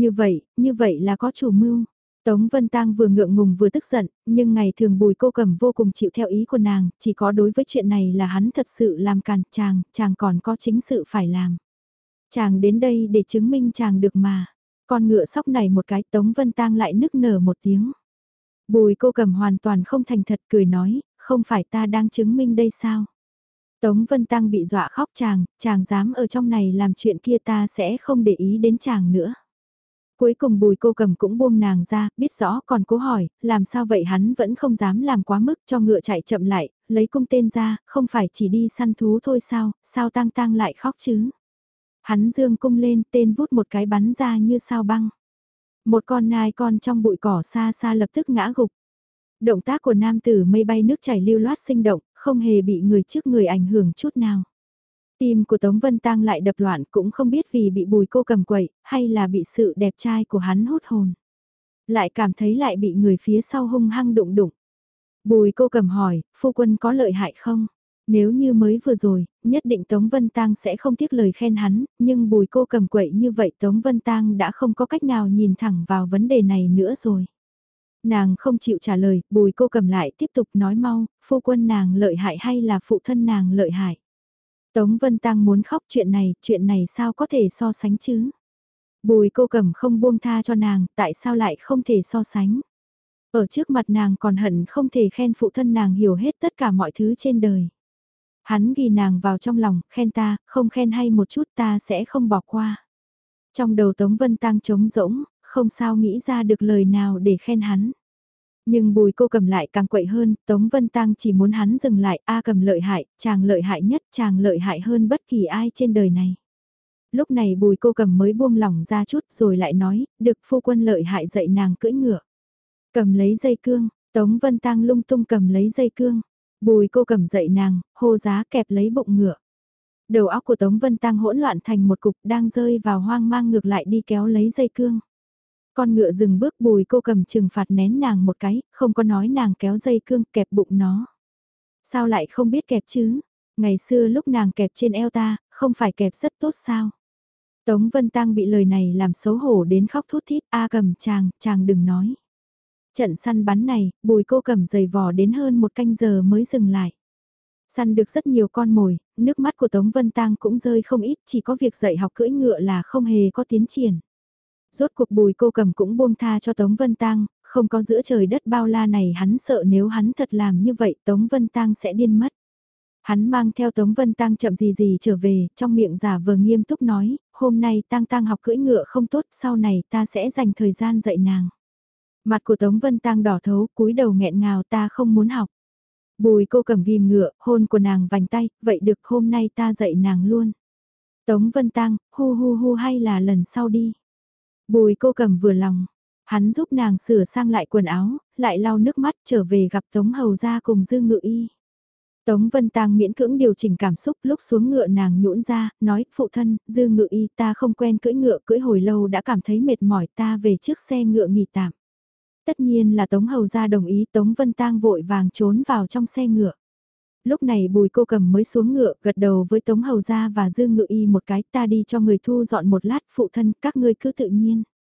Như vậy là có chủ mưu. Tống Vân Tang vừa ngượng ngùng vừa tức giận, nhưng ngày thường Bùi Cô Cầm vô cùng chịu theo ý của nàng, chỉ có đối với chuyện này là hắn thật sự làm càn, chàng còn có chính sự phải làm. Chàng đến đây để chứng minh chàng được mà. Con ngựa sóc này một cái Tống Vân Tang lại nức nở một tiếng. Bùi Cô Cầm hoàn toàn không thành thật cười nói, không phải ta đang chứng minh đây sao? Tống Vân Tăng bị dọa khóc chàng dám ở trong này làm chuyện kia ta sẽ không để ý đến chàng nữa. Cuối cùng Bùi Cô Cầm cũng buông nàng ra, biết rõ còn cố hỏi, làm sao vậy hắn vẫn không dám làm quá mức cho ngựa chạy chậm lại, lấy cung tên ra, không phải chỉ đi săn thú thôi sao Tang Tang lại khóc chứ? Hắn dương cung lên, tên vút một cái bắn ra như sao băng. Một con nai con trong bụi cỏ xa xa lập tức ngã gục. Động tác của nam tử mây bay nước chảy lưu loát sinh động, không hề bị người trước người ảnh hưởng chút nào. Tim của Tống Vân Tang lại đập loạn cũng không biết vì bị Bùi Cô Cầm quậy, hay là bị sự đẹp trai của hắn hút hồn. Lại cảm thấy lại bị người phía sau hung hăng đụng đụng. Bùi Cô Cầm hỏi, phu quân có lợi hại không? Nếu như mới vừa rồi, nhất định Tống Vân Tang sẽ không tiếc lời khen hắn, nhưng Bùi Cô Cầm quậy như vậy Tống Vân Tang đã không có cách nào nhìn thẳng vào vấn đề này nữa rồi. Nàng không chịu trả lời, Bùi Cô Cầm lại tiếp tục nói mau, phu quân nàng lợi hại hay là phụ thân nàng lợi hại. Tống Vân Tăng muốn khóc chuyện này sao có thể so sánh chứ? Bùi Cô Cầm không buông tha cho nàng, tại sao lại không thể so sánh? Ở trước mặt nàng còn hận không thể khen phụ thân nàng hiểu hết tất cả mọi thứ trên đời. Hắn ghi nàng vào trong lòng, khen ta, không khen hay một chút ta sẽ không bỏ qua. Trong đầu Tống Vân Tăng trống rỗng, không sao nghĩ ra được lời nào để khen hắn. Nhưng Bùi Cô Cầm lại càng quậy hơn, Tống Vân Tăng chỉ muốn hắn dừng lại, A Cầm lợi hại, chàng lợi hại nhất, chàng lợi hại hơn bất kỳ ai trên đời này. Lúc này Bùi Cô Cầm mới buông lỏng ra chút rồi lại nói, được phu quân lợi hại dạy nàng cưỡi ngựa. Cầm lấy dây cương, Tống Vân Tăng lung tung cầm lấy dây cương. Bùi Cô Cầm dạy nàng, hô giá kẹp lấy bụng ngựa. Đầu óc của Tống Vân Tăng hỗn loạn thành một cục đang rơi vào hoang mang ngược lại đi kéo lấy dây cương. Con ngựa dừng bước Bùi Cô Cầm trừng phạt nén nàng một cái, không có nói nàng kéo dây cương kẹp bụng nó. Sao lại không biết kẹp chứ? Ngày xưa lúc nàng kẹp trên eo ta, không phải kẹp rất tốt sao? Tống Vân Tăng bị lời này làm xấu hổ đến khóc thút thít, A Cầm chàng đừng nói. Trận săn bắn này, Bùi Cô Cầm giày vò đến hơn một canh giờ mới dừng lại. Săn được rất nhiều con mồi, nước mắt của Tống Vân Tăng cũng rơi không ít, chỉ có việc dạy học cưỡi ngựa là không hề có tiến triển. Rốt cuộc Bùi Cô Cầm cũng buông tha cho Tống Vân Tăng, không có giữa trời đất bao la này hắn sợ nếu hắn thật làm như vậy Tống Vân Tăng sẽ điên mất. Hắn mang theo Tống Vân Tăng chậm gì trở về, trong miệng giả vờ nghiêm túc nói, hôm nay Tăng học cưỡi ngựa không tốt, sau này ta sẽ dành thời gian dạy nàng. Mặt của Tống Vân Tăng đỏ thấu, cúi đầu nghẹn ngào ta không muốn học. Bùi Cô Cầm ghim ngựa, hôn của nàng vành tay, vậy được hôm nay ta dạy nàng luôn. Tống Vân Tăng, hu hay là lần sau đi. Bùi Cô Cầm vừa lòng, hắn giúp nàng sửa sang lại quần áo, lại lau nước mắt trở về gặp Tống Hầu Gia cùng Dư Ngự Y. Tống Vân Tăng miễn cưỡng điều chỉnh cảm xúc lúc xuống ngựa nàng nhũn ra, nói, phụ thân, Dư Ngự Y ta không quen cưỡi ngựa cưỡi hồi lâu đã cảm thấy mệt mỏi ta về trước xe ngựa nghỉ tạm. Tất nhiên là Tống Hầu Gia đồng ý Tống Vân Tăng vội vàng trốn vào trong xe ngựa. Lúc này Bùi Cô Cầm mới xuống ngựa gật đầu với Tống Hầu Gia và Dương Ngự Y một cái ta đi cho người thu dọn một lát phụ thân các ngươi cứ tự nhiên.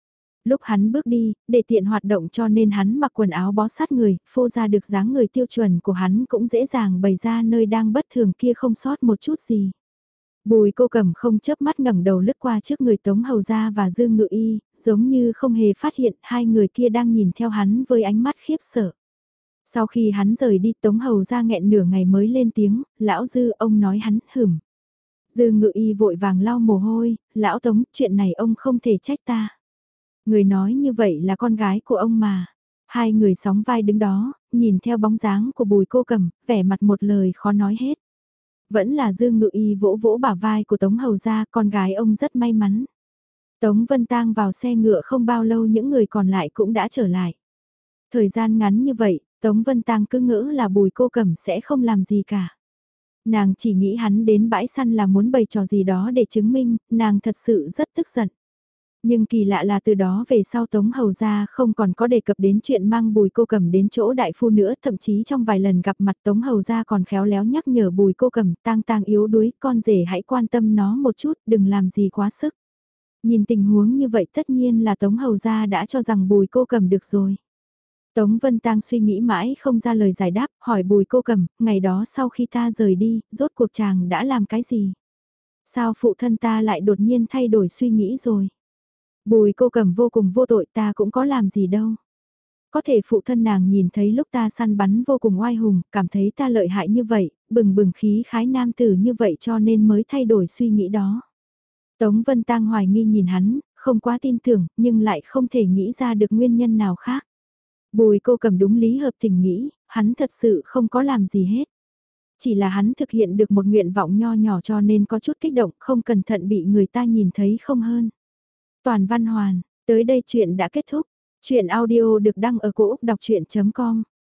Lúc hắn bước đi, để tiện hoạt động cho nên hắn mặc quần áo bó sát người, phô ra được dáng người tiêu chuẩn của hắn cũng dễ dàng bày ra nơi đang bất thường kia không sót một chút gì. Bùi Cô Cẩm không chớp mắt ngẩng đầu lướt qua trước người Tống Hầu Gia và Dương Ngự Y, giống như không hề phát hiện hai người kia đang nhìn theo hắn với ánh mắt khiếp sợ. Sau khi hắn rời đi Tống Hầu Gia nghẹn nửa ngày mới lên tiếng, lão Dư ông nói hắn hửm. Dương Ngự Y vội vàng lau mồ hôi, lão Tống chuyện này ông không thể trách ta. Người nói như vậy là con gái của ông mà. Hai người sóng vai đứng đó, nhìn theo bóng dáng của Bùi Cô Cẩm, vẻ mặt một lời khó nói hết. Vẫn là Dương Ngự Y vỗ vỗ bả vai của Tống Hầu Gia, con gái ông rất may mắn. Tống Vân Tang vào xe ngựa không bao lâu những người còn lại cũng đã trở lại. Thời gian ngắn như vậy, Tống Vân Tang cứ ngỡ là Bùi Cô Cẩm sẽ không làm gì cả. Nàng chỉ nghĩ hắn đến bãi săn là muốn bày trò gì đó để chứng minh, nàng thật sự rất tức giận. Nhưng kỳ lạ là từ đó về sau Tống Hầu Gia không còn có đề cập đến chuyện mang Bùi Cô Cẩm đến chỗ đại phu nữa, thậm chí trong vài lần gặp mặt Tống Hầu Gia còn khéo léo nhắc nhở Bùi Cô Cẩm tang tang yếu đuối, con rể hãy quan tâm nó một chút, đừng làm gì quá sức. Nhìn tình huống như vậy tất nhiên là Tống Hầu Gia đã cho rằng Bùi Cô Cẩm được rồi. Tống Vân Tang suy nghĩ mãi không ra lời giải đáp, hỏi Bùi Cô Cẩm, ngày đó sau khi ta rời đi, rốt cuộc chàng đã làm cái gì? Sao phụ thân ta lại đột nhiên thay đổi suy nghĩ rồi? Bùi Cô Cẩm vô cùng vô tội, ta cũng có làm gì đâu. Có thể phụ thân nàng nhìn thấy lúc ta săn bắn vô cùng oai hùng, cảm thấy ta lợi hại như vậy, bừng bừng khí khái nam tử như vậy cho nên mới thay đổi suy nghĩ đó. Tống Vân Tang hoài nghi nhìn hắn, không quá tin tưởng, nhưng lại không thể nghĩ ra được nguyên nhân nào khác. Bùi Cô Cẩm đúng lý hợp tình nghĩ, hắn thật sự không có làm gì hết. Chỉ là hắn thực hiện được một nguyện vọng nho nhỏ cho nên có chút kích động, không cẩn thận bị người ta nhìn thấy không hơn. Toàn Văn Hoàn, tới đây chuyện đã kết thúc. Chuyện audio được đăng ở cổ Úc đọc chuyện.com